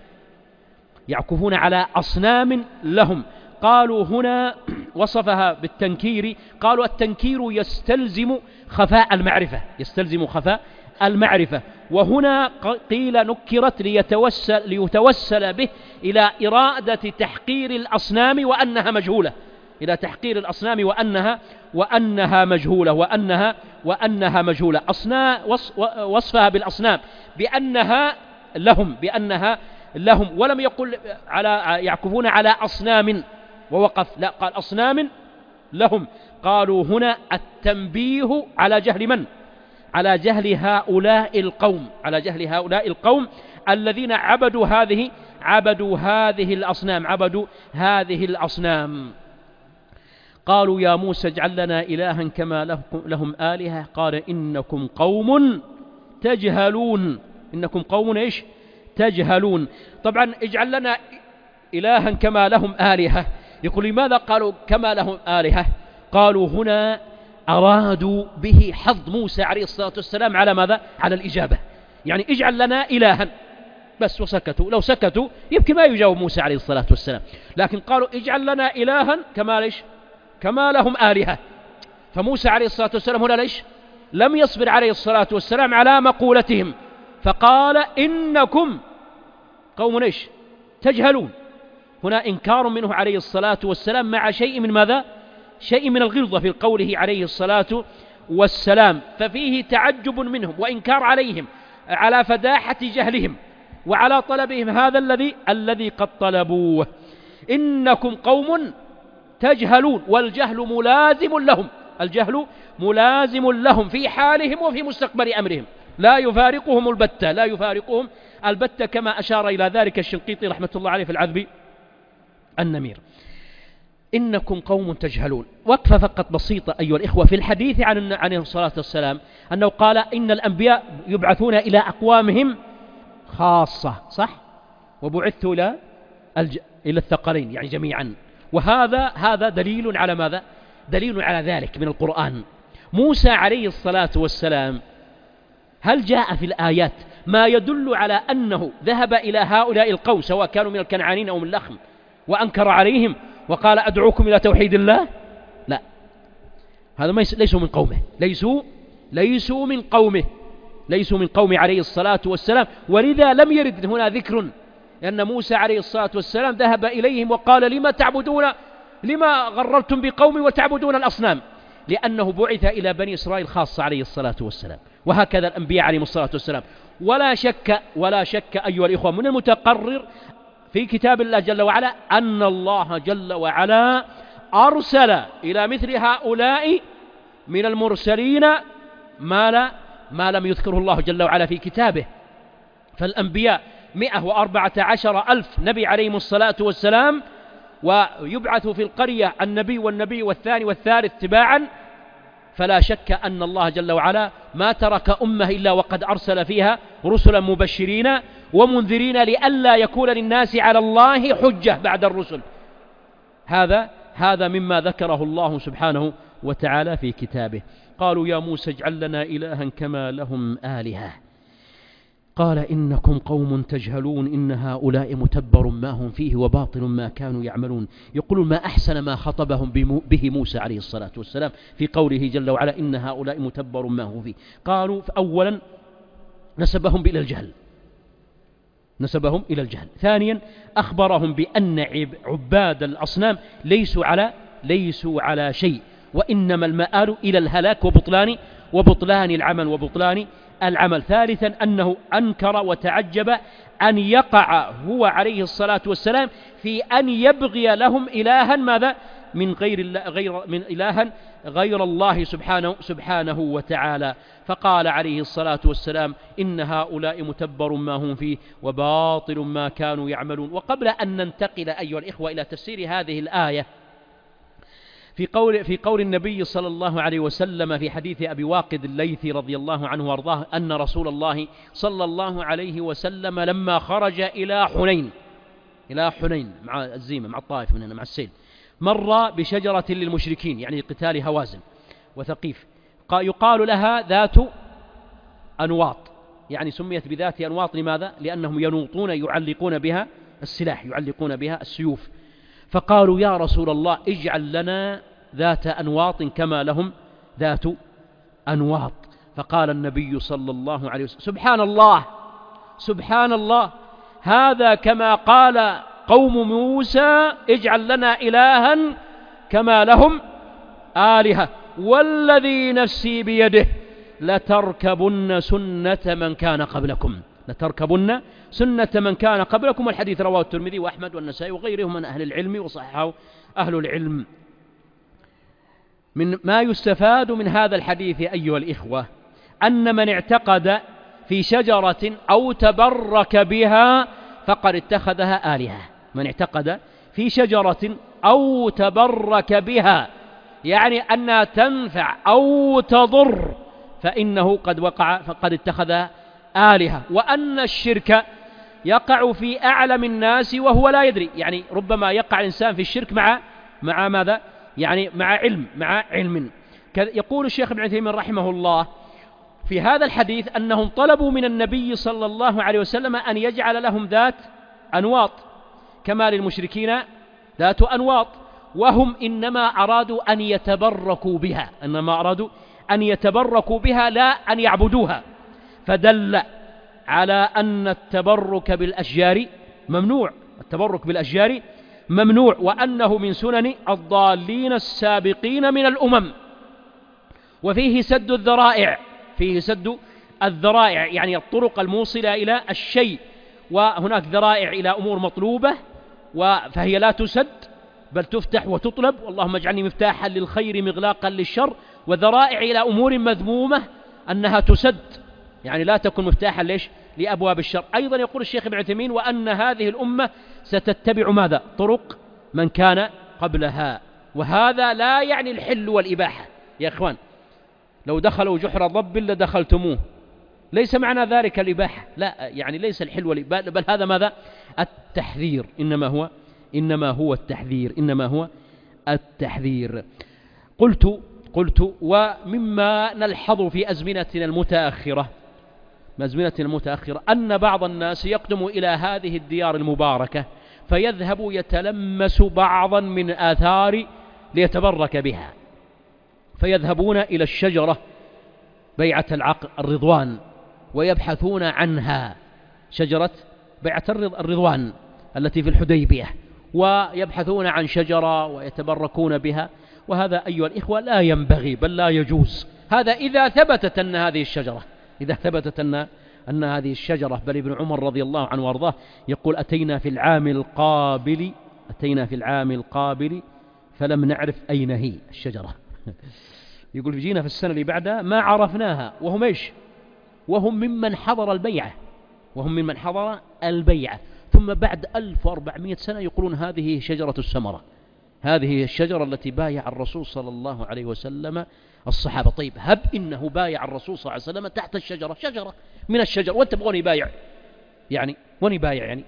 Speaker 1: يعكفون على أصنام لهم. قالوا هنا وصفها بالتنكير، قالوا التنكير يستلزم خفاء المعرفة، يستلزم خفاء المعرفة. وهنا قيل نكرت ليتوسل, ليتوسل به إلى إرادة تحقير الأصنام وأنها مجهولة، إلى تحقير الأصنام وأنها وأنها مجهولة وأنها وأنها مجهولة. أصنام وصفها بالأصنام بأنها لهم بأنها لهم ولم يقل على يعكفون على أصنام ووقف، لا، قال أصنام لهم. قالوا هنا التنبيه على جهل من؟ على جهل هؤلاء القوم، على جهل هؤلاء القوم الذين عبدوا هذه عبدوا هذه الأصنام عبدوا هذه الأصنام. قالوا يا موسى اجعل لنا إلها كما لهم آلهة، قال إنكم قوم تجهلون، إنكم قوم إيش؟ تجهلون. طبعا اجعل لنا إلها كما لهم آلهة، يقول لماذا قالوا كما لهم آلهة؟ قالوا هنا أرادوا به حظ موسى عليه الصلاة والسلام على ماذا؟ على الإجابة، يعني اجعل لنا إلها بس، وسكتوا. لو سكتوا يمكن ما يجاوب موسى عليه الصلاة والسلام، لكن قالوا اجعل لنا إلها كما ليش؟ كما لهم آلهة. فموسى عليه الصلاة والسلام هنا ليش؟ لم يصبر عليه الصلاة والسلام على مقولتهم، فقال إنكم قوم إيش؟ تجهلون. هنا إنكار منه عليه الصلاة والسلام مع شيء من ماذا؟ شيء من الغلظة في قوله عليه الصلاة والسلام، ففيه تعجب منهم وإنكار عليهم على فداحة جهلهم وعلى طلبهم هذا الذي الذي قد طلبوه. إنكم قوم تجهلون، والجهل ملازم لهم، الجهل ملازم لهم في حالهم وفي مستقبل أمرهم، لا يفارقهم البتة، لا يفارقهم البتة، كما أشار إلى ذلك الشنقيطي رحمة الله عليه في العذب النمير. إنكم قوم تجهلون. وقفة فقط بسيطة أيها الإخوة في الحديث عن عليه الصلاة والسلام، أنه قال إن الأنبياء يبعثون إلى أقوامهم خاصة، صح؟ وبعثت إلى الج... إلى الثقلين، يعني جميعا. وهذا هذا دليل على ماذا؟ دليل على ذلك من القرآن. موسى عليه الصلاة والسلام هل جاء في الآيات ما يدل على أنه ذهب إلى هؤلاء القوم سواء كانوا من الكنعانين أو من لخم وأنكر عليهم وقال أدعوكم إلى توحيد الله؟ لا، هذا ما ليسوا من قومه، ليسوا ليسوا من قومه ليسوا من قومه عليه الصلاة والسلام. ولذا لم يرد هنا ذكر لأن موسى عليه الصلاة والسلام ذهب إليهم وقال لما تعبدون لما غررتم بقومي وتعبدون الأصنام، لأنه بعث إلى بني إسرائيل خاصة عليه الصلاة والسلام، وهكذا الأنبياء عليهم الصلاة والسلام. ولا شك ولا شك أيها الإخوة من المتقرر في كتاب الله جل وعلا أن الله جل وعلا أرسل إلى مثل هؤلاء من المرسلين ما لا ما لم يذكره الله جل وعلا في كتابه. فالأنبياء مئة وأربعة عشر ألف نبي عليهم الصلاة والسلام، ويبعث في القرية النبي والنبي والثاني والثالث تباعا. فلا شك أن الله جل وعلا ما ترك أمة إلا وقد أرسل فيها رسلا مبشرين ومنذرين لئلا يكون للناس على الله حجة بعد الرسل. هذا هذا مما ذكره الله سبحانه وتعالى في كتابه. قالوا يا موسى اجعل لنا إلها كما لهم آلهة. قال إنكم قوم تجهلون إن هؤلاء متبر ما هم فيه وباطل ما كانوا يعملون. يقولون ما أحسن ما خطبهم به موسى عليه الصلاة والسلام في قوله جل وعلا إن هؤلاء متبر ما هم فيه. قالوا أولا نسبهم إلى الجهل نسبهم إلى الجهل ثانيا أخبرهم بأن عباد الأصنام ليسوا على ليسوا على شيء، وإنما المآل إلى الهلاك وبطلان وبطلان العمل وبطلان العمل. ثالثا أنه أنكر وتعجب أن يقع هو عليه الصلاة والسلام في أن يبغي لهم إلها ماذا من غير الله غير من إلها غير الله سبحانه سبحانه وتعالى. فقال عليه الصلاة والسلام إن هؤلاء متبر ما هم فيه وباطل ما كانوا يعملون. وقبل أن ننتقل أيها الإخوة إلى تفسير هذه الآية، في قول في قول النبي صلى الله عليه وسلم في حديث أبي واقد الليثي رضي الله عنه وارضاه أن رسول الله صلى الله عليه وسلم لما خرج إلى حنين إلى حنين مع الزيمة مع الطائف من هنا مع السيل، مر بشجرة للمشركين يعني قتال هوازن وثقيف، يقال لها ذات أنواط، يعني سميت بذات أنواط لماذا؟ لأنهم ينوطون يعلقون بها السلاح يعلقون بها السيوف. فقالوا يا رسول الله اجعل لنا ذات أنواط كما لهم ذات أنواط. فقال النبي صلى الله عليه وسلم سبحان الله سبحان الله هذا كما قال قوم موسى اجعل لنا إلها كما لهم آلهة والذي نفسي بيده لتركبن سنة من كان قبلكم لتركبن سنة من كان قبلكم. الحديث رواه الترمذي وأحمد والنسائي وغيرهم من أهل العلم وصححه أهل العلم. من ما يستفاد من هذا الحديث أيها الإخوة أن من اعتقد في شجرة أو تبرك بها فقد اتخذها آلهة. من اعتقد في شجرة أو تبرك بها يعني أنها تنفع أو تضر فإنه قد وقع فقد اتخذها آلهة. وأن الشرك يقع في أعلم الناس وهو لا يدري، يعني ربما يقع الإنسان في الشرك مع مع ماذا؟ يعني مع علم مع علم. يقول الشيخ ابن عثيمين رحمه الله في هذا الحديث أنهم طلبوا من النبي صلى الله عليه وسلم أن يجعل لهم ذات أنواط كما للمشركين ذات أنواط، وهم إنما أرادوا أن يتبركوا بها، إنما أرادوا أن يتبركوا بها لا أن يعبدوها، فدل على أن التبرك بالأشجار ممنوع، التبرك بالأشجار ممنوع، وأنه من سنن الضالين السابقين من الأمم. وفيه سد الذرائع، فيه سد الذرائع يعني الطرق الموصلة إلى الشيء، وهناك ذرائع إلى أمور مطلوبة فهي لا تسد بل تفتح وتطلب، اللهم اجعلني مفتاحا للخير مغلاقا للشر، وذرائع إلى أمور مذمومة أنها تسد يعني لا تكون مفتاحا ليش؟ لأبواب الشر. أيضا يقول الشيخ ابن عثيمين وأن هذه الأمة ستتبع ماذا؟ طرق من كان قبلها، وهذا لا يعني الحل والإباحة يا إخوان، لو دخلوا جحر ضب لدخلتموه، ليس معنى ذلك الإباحة، لا يعني ليس الحل والإباحة، بل هذا ماذا؟ التحذير، إنما هو إنما هو التحذير إنما هو التحذير. قلت قلت ومما نلحظ في أزمنتنا المتأخرة أزمنتنا المتأخرة أن بعض الناس يقدم إلى هذه الديار المباركة فيذهب يتلمس بعضا من آثار ليتبرك بها، فيذهبون إلى الشجرة بيعة العقد الرضوان ويبحثون عنها، شجرة بيعة الرضوان التي في الحديبية، ويبحثون عن شجرة ويتبركون بها، وهذا أيها الإخوة لا ينبغي بل لا يجوز، هذا إذا ثبتت أن هذه الشجرة إذا ثبتت أن أن هذه الشجرة. بل ابن عمر رضي الله عنه وارضاه يقول أتينا في العام القابل أتينا في العام القابل فلم نعرف أين هي الشجرة يقول جينا في السنة اللي بعدها ما عرفناها، وهم إيش؟ وهم ممن حضر البيعة وهم ممن حضر البيعة ثم بعد ألف وأربعمائة سنة يقولون هذه شجرة السمرة، هذه الشجرة التي بايع الرسول صلى الله عليه وسلم الصحابة. طيب هب إنه بايع الرسول صلى الله عليه وسلم تحت الشجرة، شجرة من الشجر، وانت تبغون يبايع يعني وني بايع يعني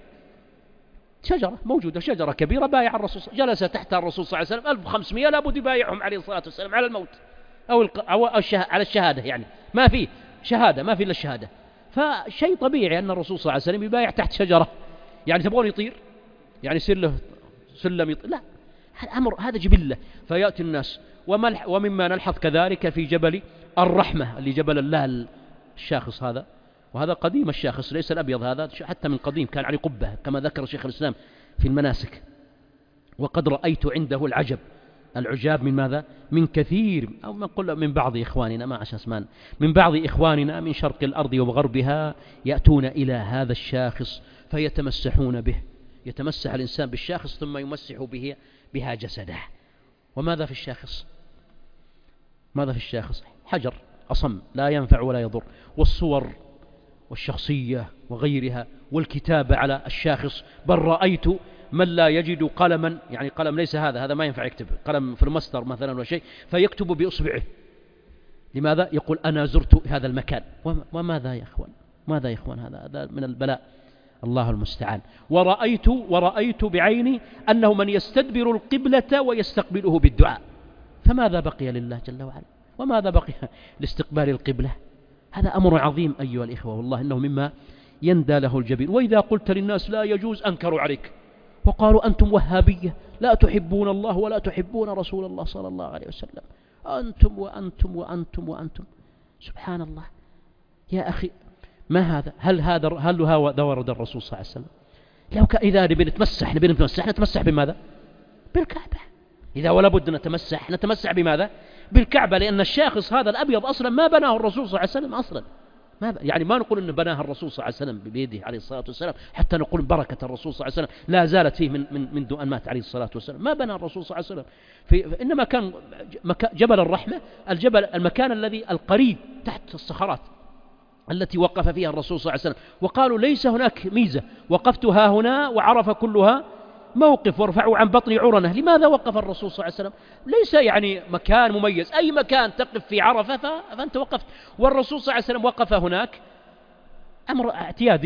Speaker 1: شجرة موجودة، شجرة كبيرة بايع الرسول، جلس تحت الرسول صلى الله عليه وسلم ألف وخمسمائة لابد يبايعهم عليه الصلاة والسلام على الموت أو, الق... أو الشه... على الشهادة، يعني ما في شهادة ما في إلا الشهادة، فشيء طبيعي أن الرسول صلى الله عليه وسلم يبايع تحت شجرة. يعني تبغون يطير يعني يصير له سلم يطير؟ لا، الأمر هذا جبلة. فيأتي الناس ومما نلحظ كذلك في جبل الرحمة اللي جبل اللال الشاخص هذا، وهذا قديم الشاخص ليس الأبيض، هذا حتى من قديم كان عليه قبة كما ذكر شيخ الإسلام في المناسك. وقد رأيت عنده العجب العجاب من ماذا؟ من كثير أو من قل من بعض إخواننا ما عشان اسمان من بعض إخواننا من شرق الأرض وغربها يأتون إلى هذا الشاخص فيتمسحون به، يتمسح الإنسان بالشاخص ثم يمسح به بها جسده. وماذا في الشاخص؟ ماذا في الشاخص؟ حجر أصم لا ينفع ولا يضر، والصور والشخصية وغيرها والكتابة على الشاخص. بل رأيت من لا يجد قلما، يعني قلم ليس هذا هذا ما ينفع يكتب، قلم في المسطر مثلا ولا شيء، فيكتب بإصبعه. لماذا؟ يقول أنا زرت هذا المكان. وماذا يا إخوان؟ ماذا يا إخوان؟ هذا هذا من البلاء، الله المستعان. ورأيت ورأيت بعيني أنه من يستدبر القبلة ويستقبله بالدعاء، فماذا بقي لله جل وعلا؟ وماذا بقي لاستقبال القبلة؟ هذا أمر عظيم أيها الإخوة، والله إنه مما يندى له الجبين. وإذا قلت للناس لا يجوز أنكروا عليك وقالوا أنتم وهابية لا تحبون الله ولا تحبون رسول الله صلى الله عليه وسلم، أنتم وأنتم وأنتم وأنتم. سبحان الله يا أخي، ما هذا؟ هل هذا هل هذا ورد الرسول صلى الله عليه وسلم؟ لو كان إذا نبي نتمسح نبي نتمسح نتمسح بماذا؟ بالكعبة. إذا ولا بد نتمسح نتمسح بماذا؟ بالكعبة، لأن الشاخص هذا الأبيض أصلا ما بناه الرسول صلى الله عليه وسلم أصلا، ما ب... يعني ما نقول أن بناها الرسول صلى الله عليه وسلم بيده عليه الصلاة والسلام حتى نقول بركة الرسول صلى الله عليه وسلم لا زالت فيه من من منذ أن مات عليه الصلاة والسلام، ما بنى الرسول صلى الله عليه وسلم في... إنما كان جبل الرحمة الجبل المكان الذي القريب تحت الصخرات التي وقف فيها الرسول صلى الله عليه وسلم. وقالوا ليس هناك ميزة، وقفت ها هنا وعرف كلها موقف وارفعوا عن بطن عرنة. لماذا وقف الرسول صلى الله عليه وسلم؟ ليس يعني مكان مميز، أي مكان تقف في عرفة فأنت وقفت، والرسول صلى الله عليه وسلم وقف هناك أمر اعتيادي.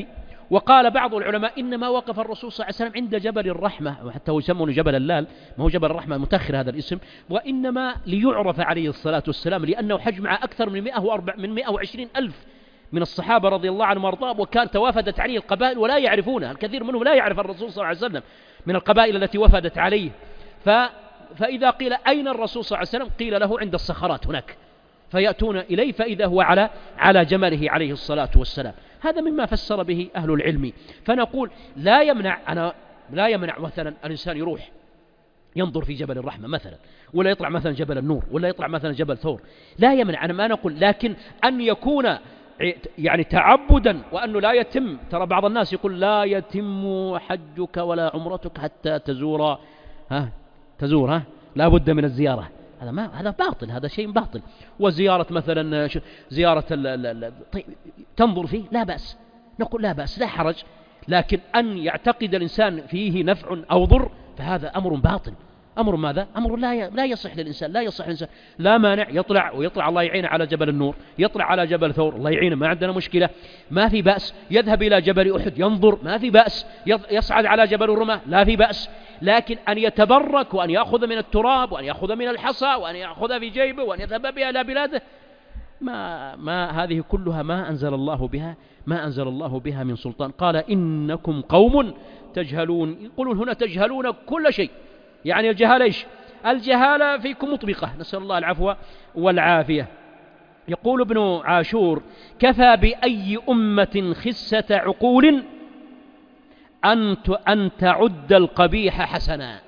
Speaker 1: وقال بعض العلماء إنما وقف الرسول صلى الله عليه وسلم عند جبل الرحمة، وحتى هو يسمونه جبل اللال، ما هو جبل الرحمة متأخر هذا الاسم، وإنما ليعرف عليه الصلاة والسلام لأنه حج مع أكثر من مئة وأربعين من مئة وعشرين ألف من الصحابة رضي الله عنهم وارضاهم، وكان توافدت عليه القبائل ولا يعرفونه، الكثير منهم لا يعرف الرسول صلى الله عليه وسلم من القبائل التي وفدت عليه. ف فإذا قيل أين الرسول صلى الله عليه وسلم قيل له عند الصخرات هناك، فيأتون إليه فإذا هو على على جمله عليه الصلاة والسلام. هذا مما فسر به أهل العلم. فنقول لا يمنع أنا لا يمنع مثلا الإنسان يروح ينظر في جبل الرحمة مثلا، ولا يطلع مثلا جبل النور، ولا يطلع مثلا جبل ثور، لا يمنع، أنا ما نقول، لكن أن يكون يعني تعبدا وأنه لا يتم. ترى بعض الناس يقول لا يتم حجك ولا عمرتك حتى تزور ها تزور ها لا بد من الزيارة. هذا ما هذا باطل، هذا شيء باطل. وزيارة مثلا زيارة ال ال ال طيب تنظر فيه لا بأس، نقول لا بأس لا حرج، لكن أن يعتقد الإنسان فيه نفع أو ضر فهذا أمر باطل، أمر ماذا؟ أمر لا لا يصح للإنسان، لا يصح للإنسان. لا مانع يطلع ويطلع الله يعينه على جبل النور، يطلع على جبل ثور الله يعينه، ما عندنا مشكلة، ما في بأس. يذهب إلى جبل أحد ينظر ما في بأس، يصعد على جبل الرماة لا في بأس. لكن أن يتبرك وأن يأخذ من التراب وأن يأخذ من الحصى وأن يأخذ في جيبه وأن يذهب بها إلى بلاده، ما ما هذه كلها ما أنزل الله بها ما أنزل الله بها من سلطان. قال إنكم قوم تجهلون، يقولون هنا تجهلون كل شيء، يعني الجهالة إيش؟ الجهالة فيكم مطبقة، نسأل الله العفو والعافية. يقول ابن عاشور كفى بأي أمة خسة عقول أن أن تعد القبيح حسنا،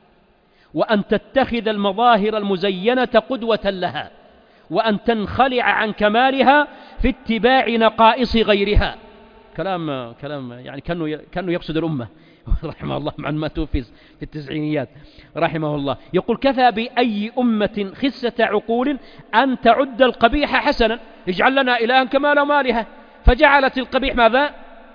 Speaker 1: وأن تتخذ المظاهر المزينة قدوة لها، وأن تنخلع عن كمالها في اتباع نقائص غيرها. كلام كلام يعني كانه كانه يقصد الأمة رحمه الله مع ما توفي في التسعينيات رحمه الله. يقول كفى بأي أمة خسة عقول أن تعد القبيح حسنا، اجعل لنا إلها كمال مالها، فجعلت القبيح ماذا؟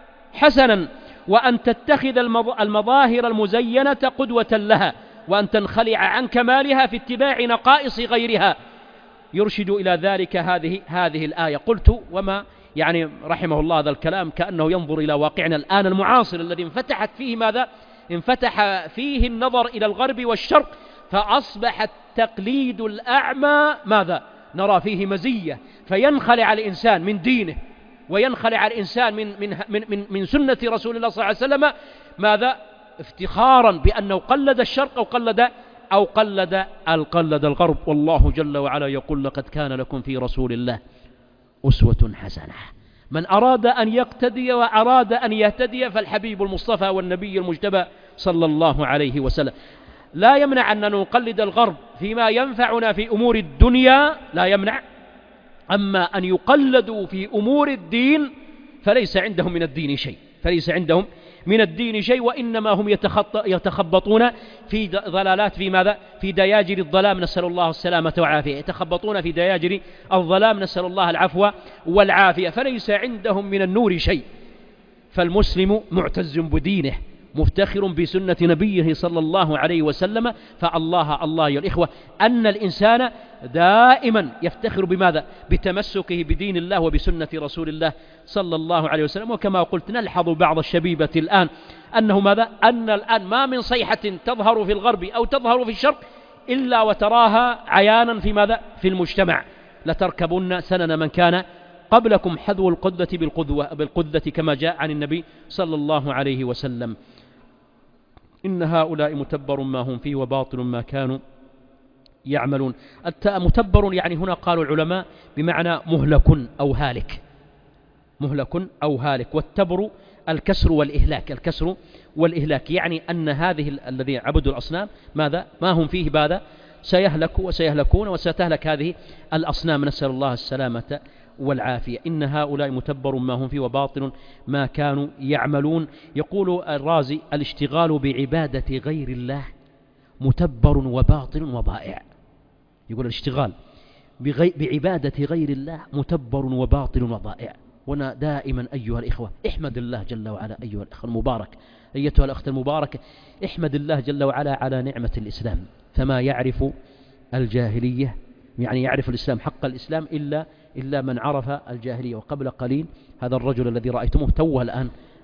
Speaker 1: حسنا. وأن تتخذ المظاهر المزينة قدوة لها، وأن تنخلع عن كمالها في اتباع نقائص غيرها. يرشد إلى ذلك هذه هذه الآية. قلت وما يعني رحمه الله هذا الكلام كأنه ينظر إلى واقعنا الآن المعاصر الذي انفتحت فيه ماذا؟ انفتح فيه النظر إلى الغرب والشرق، فأصبح التقليد الأعمى ماذا؟ نرى فيه مزية، فينخلع الإنسان من دينه وينخلع الإنسان من من من من, من سنة رسول الله صلى الله عليه وسلم ماذا؟ افتخارا بأنه قلد الشرق أو قلد أو قلد القلد الغرب. والله جل وعلا يقول لقد كان لكم في رسول الله أسوة حسنة. من أراد أن يقتدي وأراد أن يهتدي فالحبيب المصطفى والنبي المجتبى صلى الله عليه وسلم. لا يمنع أن نقلد الغرب فيما ينفعنا في أمور الدنيا، لا يمنع، أما أن يقلدوا في أمور الدين فليس عندهم من الدين شيء فليس عندهم من الدين شيء وإنما هم يتخبطون في ضلالات في ماذا؟ في دياجر الظلام، نسأل الله السلامة والعافية. يتخبطون في دياجر الظلام، نسأل الله العفو والعافية، فليس عندهم من النور شيء. فالمسلم معتز بدينه مفتخر بسنة نبيه صلى الله عليه وسلم. فالله الله يا الإخوة أن الإنسان دائما يفتخر بماذا؟ بتمسكه بدين الله وبسنة رسول الله صلى الله عليه وسلم. وكما قلت نلحظ بعض الشبيبة الآن أنه ماذا؟ أن الآن ما من صيحة تظهر في الغرب أو تظهر في الشرق إلا وتراها عيانا في ماذا؟ في المجتمع. لتركبن سنن من كان قبلكم حذو القدة بالقدوة بالقدة كما جاء عن النبي صلى الله عليه وسلم. إن هؤلاء متبر ما هم فيه وباطل ما كانوا يعملون. متبر يعني هنا قالوا العلماء بمعنى مهلك أو هالك، مهلك أو هالك. والتبر الكسر والإهلاك، الكسر والإهلاك يعني أن هذه الذين عبدوا الأصنام ماذا؟ ما هم فيه بعد سيهلك وسيهلكون وستهلك هذه الأصنام، نسأل الله السلامة والعافية. إن هؤلاء متبر ما هم فيه وباطل ما كانوا يعملون. يقول الرازي الاشتغال بعبادة غير الله متبر وباطل وضائع. يقول الاشتغال بعبادة غير الله متبر وباطل وضائع. ونا دائما أيها الإخوة احمد الله جل وعلا، أيها الأخ المبارك، أيتها الأخت المباركة، احمد الله جل وعلا على نعمة الإسلام. فما يعرف الجاهلية يعني يعرف الإسلام حق الإسلام إلا إلا من عرف الجاهلية. وقبل قليل هذا الرجل الذي رأيتموه توه الآن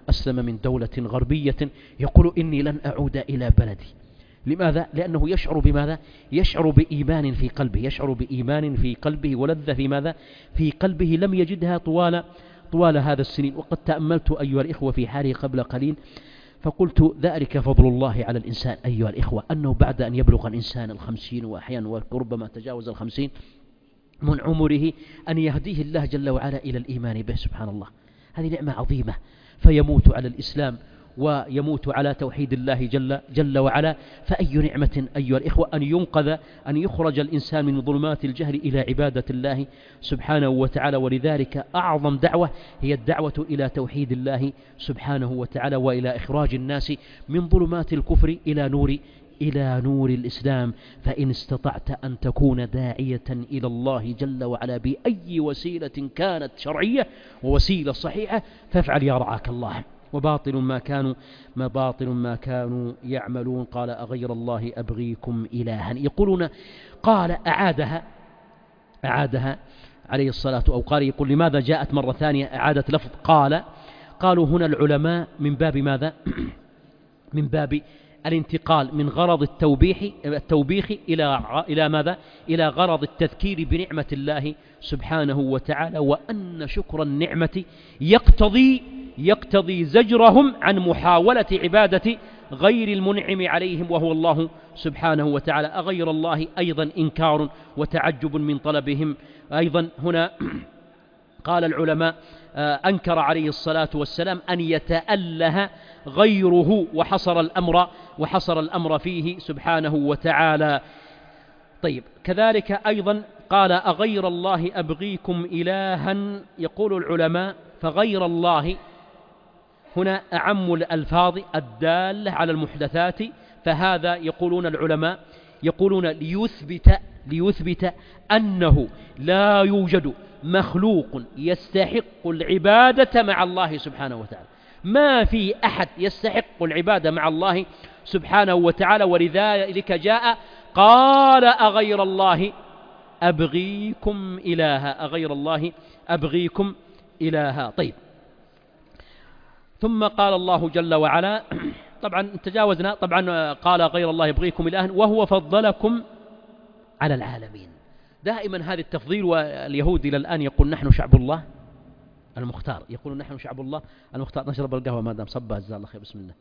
Speaker 1: أسلم من دولة غربية يقول إني لن أعود إلى بلدي. لماذا؟ لأنه يشعر بماذا؟ يشعر بإيمان في قلبه، يشعر بإيمان في قلبه ولذة في ماذا؟ في قلبه لم يجدها طوال طوال هذا السنين. وقد تأملت أيها الإخوة في حالي قبل قليل فقلت ذلك فضل الله على الإنسان أيها الإخوة، أنه بعد أن يبلغ الإنسان الخمسين وأحيانا وربما تجاوز الخمسين من عمره أن يهديه الله جل وعلا إلى الإيمان به. سبحان الله، هذه نعمة عظيمة. فيموت على الإسلام ويموت على توحيد الله جل, جل وعلا. فأي نعمة أيها الإخوة أن ينقذ أن يخرج الإنسان من ظلمات الجهل إلى عبادة الله سبحانه وتعالى. ولذلك أعظم دعوة هي الدعوة إلى توحيد الله سبحانه وتعالى وإلى إخراج الناس من ظلمات الكفر إلى نور إلى نور الإسلام. فإن استطعت أن تكون داعية إلى الله جل وعلا بأي وسيلة كانت شرعية ووسيلة صحيحة فافعل يا رعاك الله. وباطل ما كانوا ما باطل ما كانوا يعملون. قال أغير الله أبغيكم إلها. يقولون قال أعادها أعادها عليه الصلاة أو قال يقول لماذا جاءت مرة ثانية أعادت لفظ قال؟ قالوا هنا العلماء من باب ماذا؟ من باب الانتقال من غرض التوبيخ التوبيخ إلى إلى ماذا؟ إلى غرض التذكير بنعمة الله سبحانه وتعالى، وأن شكر النعمة يقتضي يقتضي زجرهم عن محاولة عبادة غير المنعم عليهم وهو الله سبحانه وتعالى. أغير الله أيضا إنكار وتعجب من طلبهم. أيضا هنا قال العلماء أنكر عليه الصلاة والسلام أن يتأله غيره وحصر الأمر وحصر الأمر فيه سبحانه وتعالى. طيب كذلك أيضا قال أغير الله أبغيكم إلها. يقول العلماء فغير الله هنا أعم الألفاظ الدالة على المحدثات. فهذا يقولون العلماء يقولون ليثبت ليثبت أنه لا يوجد مخلوق يستحق العبادة مع الله سبحانه وتعالى. ما في أحد يستحق العبادة مع الله سبحانه وتعالى. ولذلك جاء قال أغير الله أبغيكم إلها. أغير الله أبغيكم إلها. طيب ثم قال الله جل وعلا طبعا تجاوزنا طبعا قال غير الله يبغيكم إلها وهو فضلكم على العالمين. دائما هذا التفضيل. واليهود إلى الآن يقول نحن شعب الله المختار. يقولون نحن شعب الله المختار. نشرب القهوة ما دام صبها جزاه الله خير. بسم الله.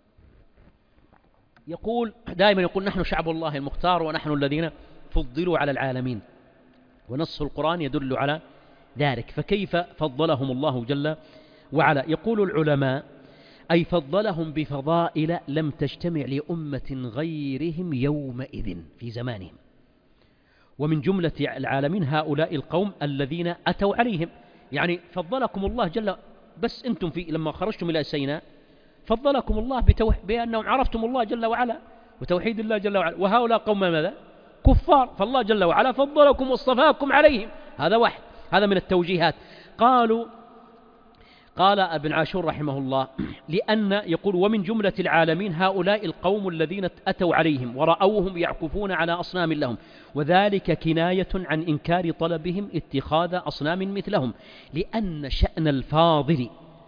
Speaker 1: يقول دائما يقول نحن شعب الله المختار ونحن الذين فضلوا على العالمين. ونص القرآن يدل على ذلك. فكيف فضلهم الله جل وعلا؟ يقول العلماء أي فضلهم بفضائل لم تجتمع لأمة غيرهم يومئذ في زمانهم. ومن جملة العالمين هؤلاء القوم الذين أتوا عليهم. يعني فضلكم الله جل بس أنتم في لما خرجتم إلى سيناء فضلكم الله بتوح... بأنهم عرفتم الله جل وعلا وتوحيد الله جل وعلا. وهؤلاء قوم ماذا؟ كفار. فالله جل وعلا فضلكم واصطفاكم عليهم. هذا واحد. هذا من التوجيهات. قالوا قال ابن عاشور رحمه الله لأن يقول ومن جملة العالمين هؤلاء القوم الذين أتوا عليهم ورأوهم يعكفون على أصنام لهم. وذلك كناية عن إنكار طلبهم اتخاذ أصنام مثلهم. لأن شأن الفاضل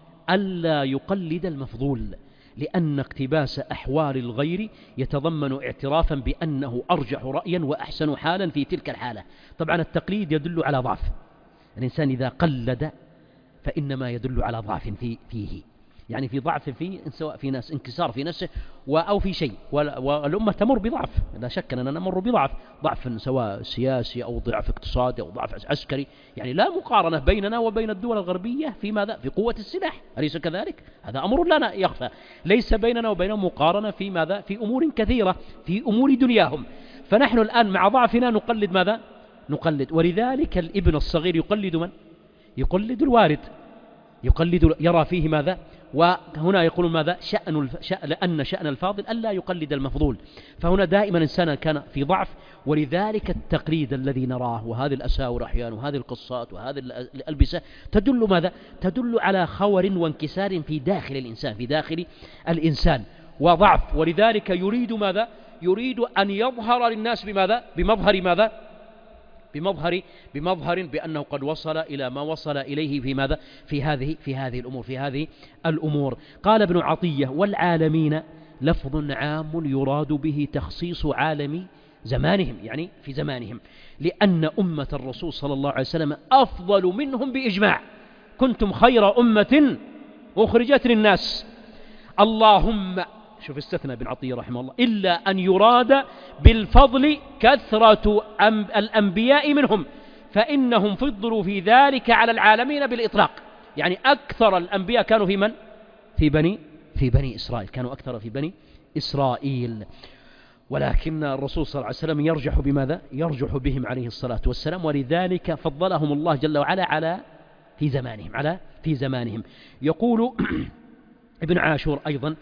Speaker 1: ألا يقلد المفضول. لأن اقتباس أحوال الغير يتضمن اعترافا بأنه أرجح رأيا وأحسن حالا في تلك الحالة. طبعا التقليد يدل على ضعف. الإنسان إذا قلد فإنما يدل على ضعف في فيه. يعني في ضعف فيه سواء في ناس انكسار في نفسه أو في شيء. والأمة تمر بضعف لا شك أننا نمر بضعف. ضعف سواء سياسي أو ضعف اقتصادي أو ضعف عسكري. يعني لا مقارنة بيننا وبين الدول الغربية في ماذا؟ في قوة السلاح. أليس كذلك؟ هذا أمر لا يخفى. ليس بيننا وبينهم مقارنة في ماذا؟ في أمور كثيرة في أمور دنياهم. فنحن الآن مع ضعفنا نقلد ماذا؟ نقلد. ولذلك الابن الصغير يقلد من؟ يقلد الوالد. يقلد يرى فيه ماذا؟ وهنا يقول ماذا؟ شأن الف... شأن لأن شأن الفاضل ألا يقلد المفضول. فهنا دائما إنسان كان في ضعف. ولذلك التقليد الذي نراه وهذه الأساور أحيانا وهذه القصات وهذه الألبسة تدل ماذا؟ تدل على خور وانكسار في داخل الإنسان في داخل الإنسان وضعف. ولذلك يريد ماذا؟ يريد أن يظهر للناس بماذا؟ بمظهر ماذا؟ بمظهر بمظهر بأنه قد وصل إلى ما وصل إليه في ماذا في هذه في هذه الأمور في هذه الأمور. قال ابن عطية: والعالمين لفظ عام يراد به تخصيص عالم زمانهم، يعني في زمانهم، لأن أمة الرسول صلى الله عليه وسلم أفضل منهم بإجماع. كنتم خير أمة أخرجت للناس. اللهم، شوف استثنى ابن عطية رحمه الله، إلا أن يراد بالفضل كثرة الأنبياء منهم، فإنهم فضلوا في ذلك على العالمين بالإطلاق. يعني أكثر الأنبياء كانوا في من؟ في بني في بني إسرائيل، كانوا أكثر في بني إسرائيل. ولكن الرسول صلى الله عليه وسلم يرجح بماذا؟ يرجح بهم عليه الصلاة والسلام، ولذلك فضلهم الله جل وعلا على في زمانهم على في زمانهم. يقول ابن عاشور أيضا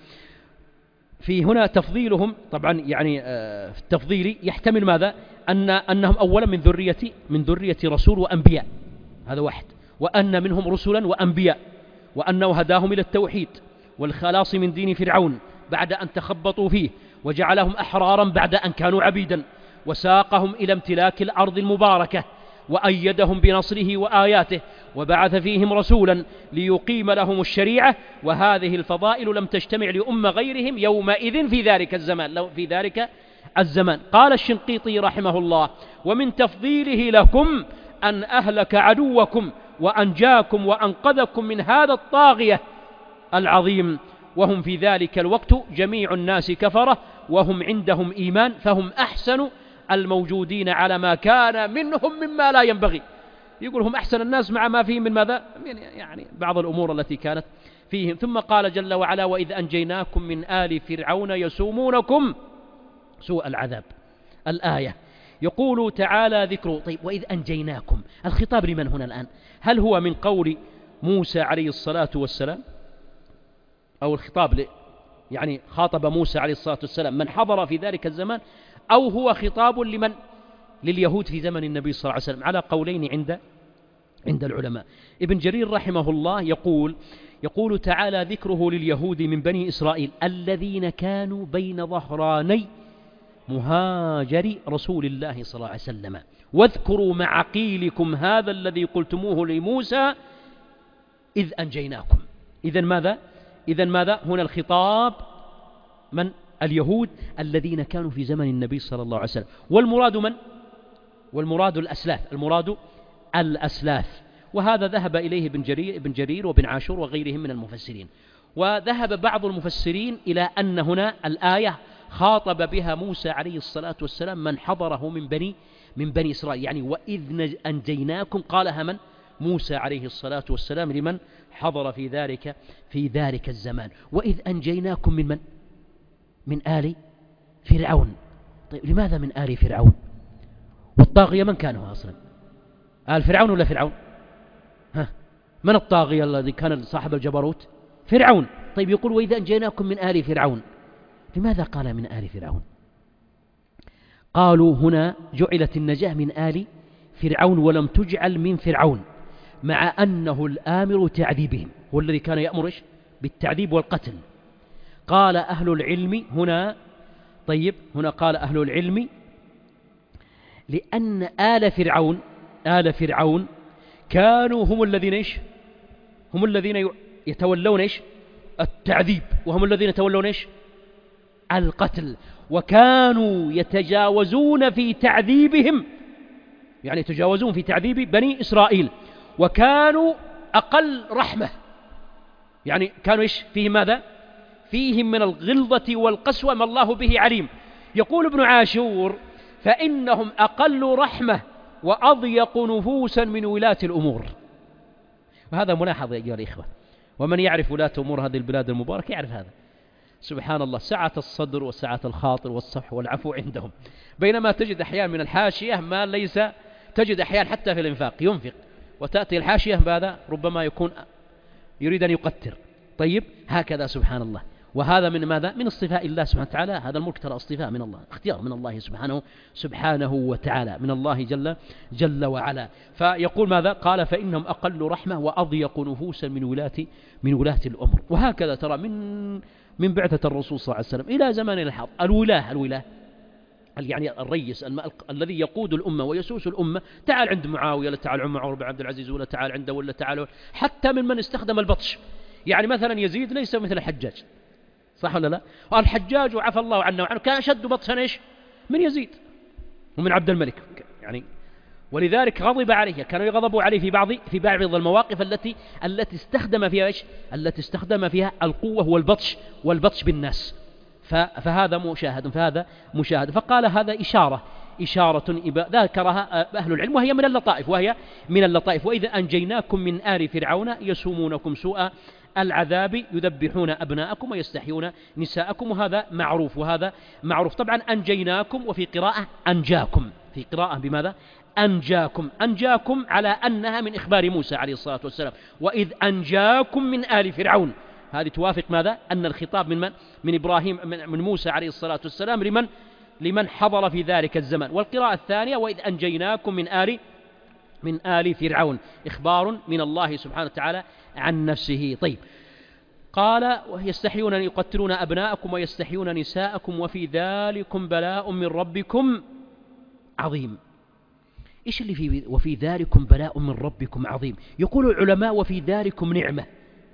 Speaker 1: في هنا تفضيلهم، طبعا يعني في التفضيل يحتمل ماذا؟ أن أنهم أولا من ذرية من ذرية رسول وأنبياء، هذا واحد، وأن منهم رسلا وأنبياء، وأنه هداهم إلى التوحيد والخلاص من دين فرعون بعد أن تخبطوا فيه، وجعلهم أحرارا بعد أن كانوا عبيدا، وساقهم إلى امتلاك الأرض المباركة، وأيدهم بنصره وآياته، وبعث فيهم رسولا ليقيم لهم الشريعة. وهذه الفضائل لم تجتمع لأمة غيرهم يومئذ في ذلك الزمان في ذلك الزمان. قال الشنقيطي رحمه الله: ومن تفضيله لكم أن أهلك عدوكم وأنجاكم وأنقذكم من هذا الطاغية العظيم، وهم في ذلك الوقت جميع الناس كفرة وهم عندهم إيمان، فهم أحسن الموجودين على ما كان منهم مما لا ينبغي. يقول هم أحسن الناس مع ما فيهم من ماذا؟ يعني بعض الأمور التي كانت فيهم. ثم قال جل وعلا: وإذ أنجيناكم من آل فرعون يسومونكم سوء العذاب. الآية. يقول تعالى ذكره. طيب، وإذ أنجيناكم، الخطاب لمن هنا الآن؟ هل هو من قول موسى عليه الصلاة والسلام، أو الخطاب ل يعني خاطب موسى عليه الصلاة والسلام من حضر في ذلك الزمان، أو هو خطاب لمن؟ لليهود في زمن النبي صلى الله عليه وسلم، على قولين عند عند العلماء. ابن جرير رحمه الله يقول يقول تعالى ذكره لليهود من بني إسرائيل الذين كانوا بين ظهراني مهاجر رسول الله صلى الله عليه وسلم، واذكروا مع قيلكم هذا الذي قلتموه لموسى إذ أنجيناكم. إذن ماذا؟ إذن ماذا؟ هنا الخطاب من؟ اليهود الذين كانوا في زمن النبي صلى الله عليه وسلم. والمراد من؟ والمراد الأسلاف، المراد الأسلاف. وهذا ذهب إليه ابن جرير, ابن جرير وابن عاشور وغيرهم من المفسرين. وذهب بعض المفسرين إلى أن هنا الآية خاطب بها موسى عليه الصلاة والسلام من حضره من بني من بني إسرائيل، يعني وإذ أنجيناكم قالها من؟ موسى عليه الصلاة والسلام لمن حضر في ذلك في ذلك الزمان. وإذ أنجيناكم من من؟ من آل فرعون. طيب، لماذا من آل فرعون؟ والطاغية من كانوا أصلا؟ آل فرعون ولا فرعون؟ ها، من الطاغية الذي كان صاحب الجبروت؟ فرعون. طيب، يقول وإذا أنجيناكم من آل فرعون، لماذا قال من آل فرعون؟ قالوا هنا جعلت النجاة من آل فرعون ولم تجعل من فرعون، مع أنه الآمر تعذيبهم، هو الذي كان يأمر بالتعذيب والقتل. قال أهل العلم هنا طيب هنا قال أهل العلم لأن آل فرعون آل فرعون كانوا هم الذين إيش؟ هم الذين يتولون إيش؟ التعذيب، وهم الذين يتولون إيش؟ القتل، وكانوا يتجاوزون في تعذيبهم، يعني يتجاوزون في تعذيب بني إسرائيل، وكانوا أقل رحمة، يعني كانوا إيش؟ فيهم ماذا؟ فيهم من الغلظة والقسوة ما الله به عليم. يقول ابن عاشور فإنهم أقل رحمة وأضيق نفوسا من ولاة الأمور. وهذا ملاحظ أيها الإخوة، ومن يعرف ولاة أمور هذه البلاد المباركة يعرف هذا. سبحان الله، سعة الصدر وسعة الخاطر والصفح والعفو عندهم، بينما تجد أحيان من الحاشية ما ليس، تجد أحيان حتى في الإنفاق ينفق، وتأتي الحاشية هذا ربما يكون يريد أن يقتر. طيب، هكذا سبحان الله. وهذا من ماذا؟ من اصطفاء الله سبحانه وتعالى. هذا الملك ترى اصطفاء من الله، اختيار من الله سبحانه سبحانه وتعالى، من الله جل جل وعلا. فيقول ماذا؟ قال فإنهم أقل رحمة وأضيق نفوسا من ولاة من ولاة الأمر. وهكذا ترى من من بعثة الرسول صلى الله عليه وسلم إلى زمان الحاضر الولاة الولاة يعني الريس الذي يقود الأمة ويسوس الأمة، تعال عند معاوية، ولا تعال عند عمر بن عبد العزيز، ولا تعال عنده، ولا تعال، حتى من من استخدم البطش. يعني مثلا يزيد ليس مثل الحجاج، صح ولا لا؟ الحجاج وعفى الله عنه وعنه كان أشد بطشا إيش من يزيد ومن عبد الملك يعني، ولذلك غضب عليه، كانوا يغضبوا عليه في بعض في بعض المواقف التي التي استخدم فيها إيش التي استخدم فيها القوة والبطش والبطش بالناس. فهذا مشاهد فهذا مشاهد فقال هذا إشارة إشارة ذكرها أهل العلم، وهي من اللطائف وهي من اللطائف وإذا أنجيناكم من آل فرعون يسومونكم سوء العذاب يذبحون أبناءكم ويستحيون نساءكم، وهذا معروف وهذا معروف. طبعا أنجيناكم، وفي قراءة أنجاكم، في قراءة بماذا؟ أنجاكم. أنجاكم على أنها من إخبار موسى عليه الصلاة والسلام، وإذ أنجاكم من آل فرعون، هذه توافق ماذا؟ أن الخطاب من من؟ من إبراهيم من موسى عليه الصلاة والسلام لمن؟ لمن حضر في ذلك الزمان. والقراءة الثانية وإذ أنجيناكم من آل من آل فرعون، إخبار من الله سبحانه وتعالى عن نفسه. طيب، قال ويستحيون يقتلون أبناءكم ويستحيون نساءكم وفي ذلكم بلاء من ربكم عظيم. إيش اللي في وفي ذلكم بلاء من ربكم عظيم؟ يقول العلماء وفي ذلكم نعمة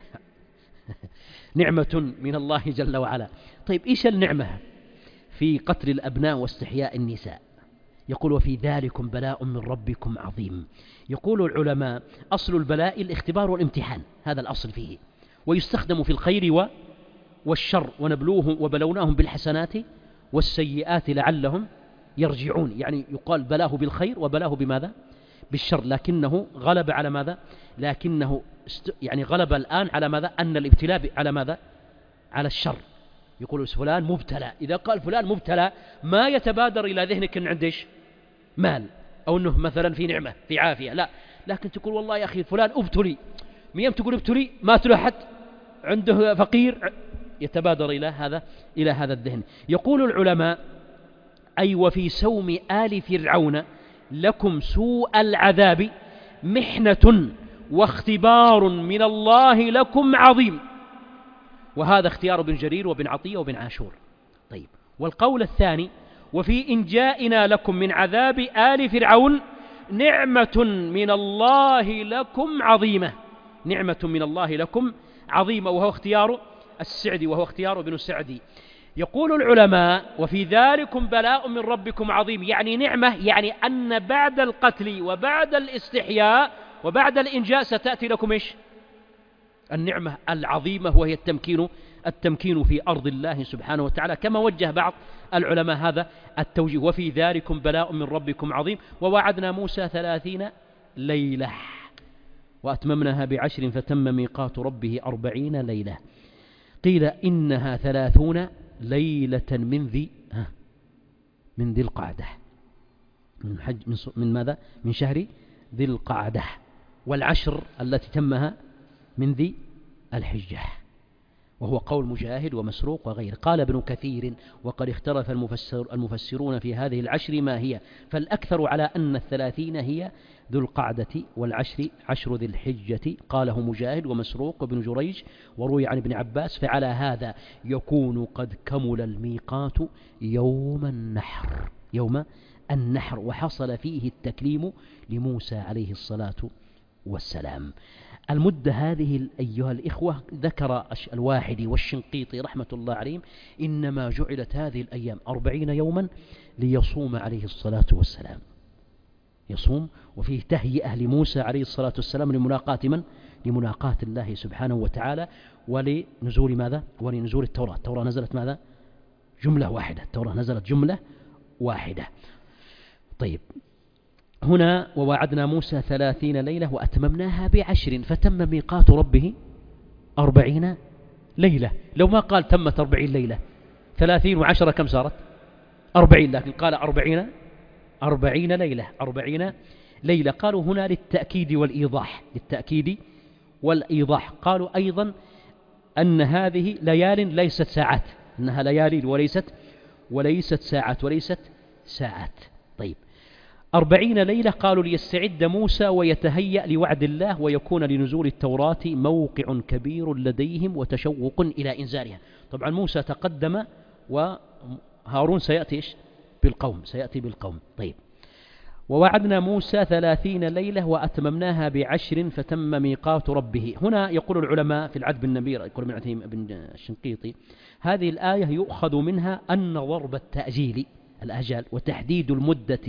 Speaker 1: نعمة من الله جل وعلا. طيب، إيش النعمة في قتل الأبناء واستحياء النساء؟ يقول وفي ذلكم بلاء من ربكم عظيم. يقول العلماء أصل البلاء الاختبار والامتحان، هذا الأصل فيه، ويستخدم في الخير والشر، ونبلوهم وبلوناهم بالحسنات والسيئات لعلهم يرجعون. يعني يقال بلاه بالخير وبلاه بماذا؟ بالشر، لكنه غلب على ماذا؟ لكنه يعني غلب الآن على ماذا؟ أن الابتلاء على ماذا؟ على الشر. يقول فلان مبتلى، إذا قال فلان مبتلى ما يتبادر إلى ذهنك أن عنده مال، أو أنه مثلا في نعمة في عافية، لا، لكن تقول والله يا أخي فلان ابتلي، ميم تقول ابتلي ما تلاحظ عنده فقير، يتبادر إلى هذا إلى هذا الذهن. يقول العلماء أي وفي سوم آل فرعون لكم سوء العذاب محنة واختبار من الله لكم عظيم. وهذا اختيار ابن جرير وابن عطية وابن عاشور. طيب، والقول الثاني وفي إنجائنا لكم من عذاب آل فرعون نعمة من الله لكم عظيمة، نعمة من الله لكم عظيمة، وهو اختيار السعدي وهو اختيار ابن السعدي. يقول العلماء وفي ذلكم بلاء من ربكم عظيم، يعني نعمة، يعني أن بعد القتل وبعد الاستحياء وبعد الإنجاء ستأتي لكم إيش؟ النعمة العظيمة، وهي التمكين التمكين في أرض الله سبحانه وتعالى، كما وجه بعض العلماء هذا التوجيه. وفي ذلكم بلاء من ربكم عظيم. ووعدنا موسى ثلاثين ليلة وأتممناها بعشر فتم ميقات ربه أربعين ليلة. قيل إنها ثلاثون ليلة من ذي من ذي القعدة، من, حج من, من ماذا؟ من شهر ذي القعدة، والعشر التي تمها من ذي الحجة، وهو قول مجاهد ومسروق وغيره. قال ابن كثير وقد اختلف المفسر المفسرون في هذه العشر ما هي، فالأكثر على أن الثلاثين هي ذو القعدة والعشر عشر ذي الحجة، قاله مجاهد ومسروق وابن جريج، وروي عن ابن عباس. فعلى هذا يكون قد كمل الميقات يوم النحر يوم النحر وحصل فيه التكليم لموسى عليه الصلاة والسلام. المدة هذه أيها الإخوة ذكر الواحدي والشنقيطي رحمة الله عليهم إنما جعلت هذه الأيام أربعين يوما ليصوم عليه الصلاة والسلام، يصوم وفيه تهيئة لموسى عليه الصلاة والسلام لملاقاة من؟ لملاقاة الله سبحانه وتعالى، ولنزول ماذا؟ ولنزول التوراة. التوراة نزلت ماذا؟ جملة واحدة، التوراة نزلت جملة واحدة. طيب، هنا ووعدنا موسى ثلاثين ليلة وأتممناها بعشر فتم ميقات ربه أربعين ليلة. لو ما قال تمت أربعين ليلة، ثلاثين وعشرة كم صارت؟ أربعين، لكن قال أربعين أربعين ليلة أربعين ليلة. قالوا هنا للتأكيد والإيضاح، للتأكيد والإيضاح. قالوا أيضا أن هذه ليال ليست ساعات، أنها ليالي وليست وليست ساعات وليست ساعات. طيب، أربعين ليلة قالوا ليستعد موسى ويتهيأ لوعد الله، ويكون لنزول التوراة موقع كبير لديهم وتشوق إلى إنزالها. طبعا موسى تقدم وهارون سيأتي بالقوم، سيأتي بالقوم. طيب. ووعدنا موسى ثلاثين ليلة وأتممناها بعشر فتم ميقات ربه. هنا يقول العلماء في العد بن نبير، يقول ابن عثيم بن الشنقيطي، هذه الآية يؤخذ منها أن ضرب التأجيل الأجال وتحديد المدة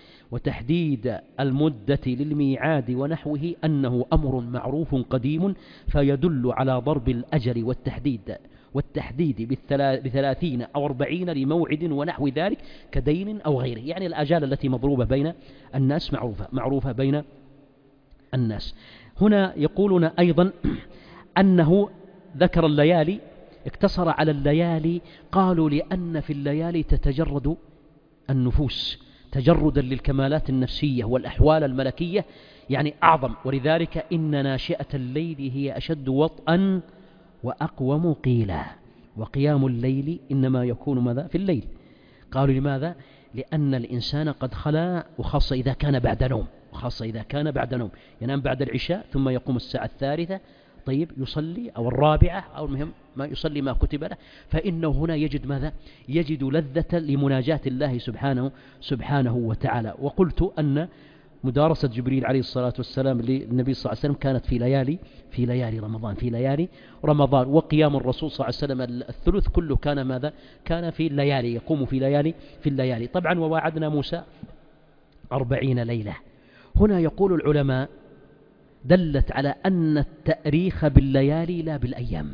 Speaker 1: وتحديد المدة للميعاد ونحوه أنه أمر معروف قديم، فيدل على ضرب الأجل والتحديد والتحديد بثلاثين أو أربعين لموعد ونحو ذلك كدين أو غيره. يعني الآجال التي مضروبة بين الناس معروفة معروفة بين الناس. هنا يقولون أيضا أنه ذكر الليالي، اقتصر على الليالي، قالوا لأن في الليالي تتجرد النفوس تجردا للكمالات النفسية والأحوال الملكية يعني أعظم، ولذلك إن ناشئة الليل هي أشد وطئا وأقوم قيلا، وقيام الليل إنما يكون ماذا؟ في الليل. قالوا لماذا؟ لأن الإنسان قد خلا، وخاصة إذا كان بعد نوم، وخاصة إذا كان بعد نوم، ينام بعد العشاء ثم يقوم الساعة الثالثة، طيب يصلي أو الرابعة أو المهم ما يصلي ما كتب له، فإنه هنا يجد ماذا؟ يجد لذة لمناجاة الله سبحانه سبحانه وتعالى. وقلت أن مدارسة جبريل عليه الصلاة والسلام للنبي صلى الله عليه وسلم كانت في ليالي في ليالي رمضان في ليالي رمضان وقيام الرسول صلى الله عليه وسلم الثلث كله كان ماذا؟ كان في الليالي، يقوم في ليالي في الليالي. طبعا وواعدنا موسى أربعين ليلة. هنا يقول العلماء دلت على أن التأريخ بالليالي لا بالأيام،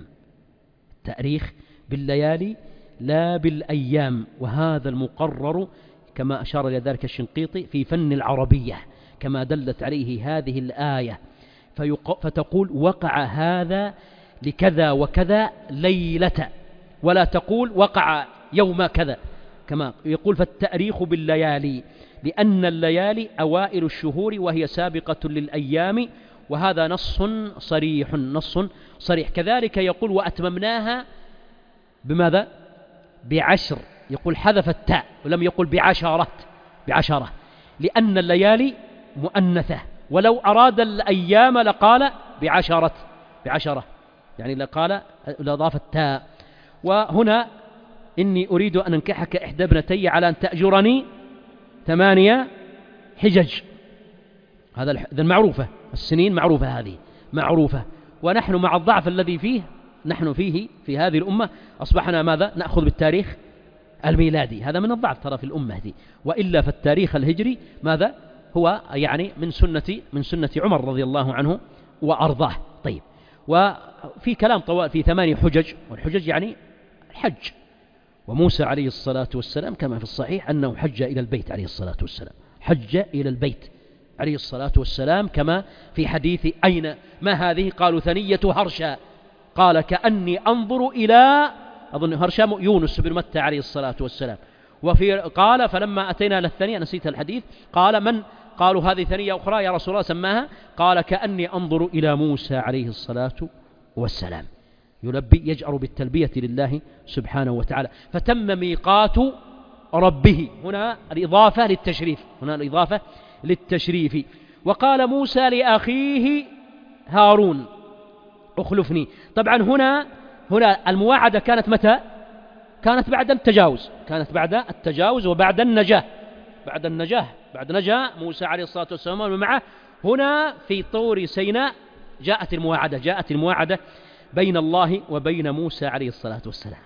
Speaker 1: التأريخ بالليالي لا بالأيام، وهذا المقرر كما أشار إلى ذلك الشنقيطي في فن العربية كما دلت عليه هذه الآية، فتقول وقع هذا لكذا وكذا ليلة، ولا تقول وقع يوم كذا كما يقول. فالتأريخ بالليالي لأن الليالي أوائل الشهور وهي سابقة للأيام، وهذا نص صريح نص صريح. كذلك يقول وأتممناها بماذا؟ بعشر، يقول حذف التاء ولم يقل بعشرة بعشرة لأن الليالي مؤنثة، ولو أراد الأيام لقال بعشرة بعشرة يعني لقال لأضاف التاء. وهنا إني أريد أن أنكحك إحدى ابنتي على أن تأجرني ثمانية حجج، هذا المعروفة، السنين معروفة، هذه معروفة. ونحن مع الضعف الذي فيه نحن فيه في هذه الأمة أصبحنا ماذا؟ نأخذ بالتاريخ الميلادي، هذا من الضعف ترى في الأمة دي، وإلا فالتاريخ الهجري ماذا؟ هو يعني من سنة من سنة عمر رضي الله عنه وأرضاه. طيب. وفي كلام طوال في ثماني حجج، والحجج يعني الحج، وموسى عليه الصلاة والسلام كما في الصحيح أنه حج إلى البيت عليه الصلاة والسلام، حج إلى البيت عليه الصلاة والسلام كما في حديث أين ما هذه؟ قالوا ثنية هرشا، قال كأني أنظر إلى أظن هرشا يونس بن متى عليه الصلاة والسلام. وفي قال فلما أتينا للثانية نسيت الحديث، قال من؟ قالوا هذه ثنية أخرى يا رسول الله سماها، قال كأني أنظر إلى موسى عليه الصلاة والسلام يلبي يجأر بالتلبية لله سبحانه وتعالى. فتم ميقات ربه، هنا الإضافة للتشريف، هنا الإضافة للتشريف. وقال موسى لأخيه هارون أخلفني. طبعا هنا هنا المواعدة كانت متى؟ كانت بعد التجاوز، كانت بعد التجاوز وبعد النجاة، بعد النجاة بعد نجاة موسى عليه الصلاة والسلام ومعه. هنا في طور سيناء جاءت المواعدة، جاءت المواعدة بين الله وبين موسى عليه الصلاة والسلام.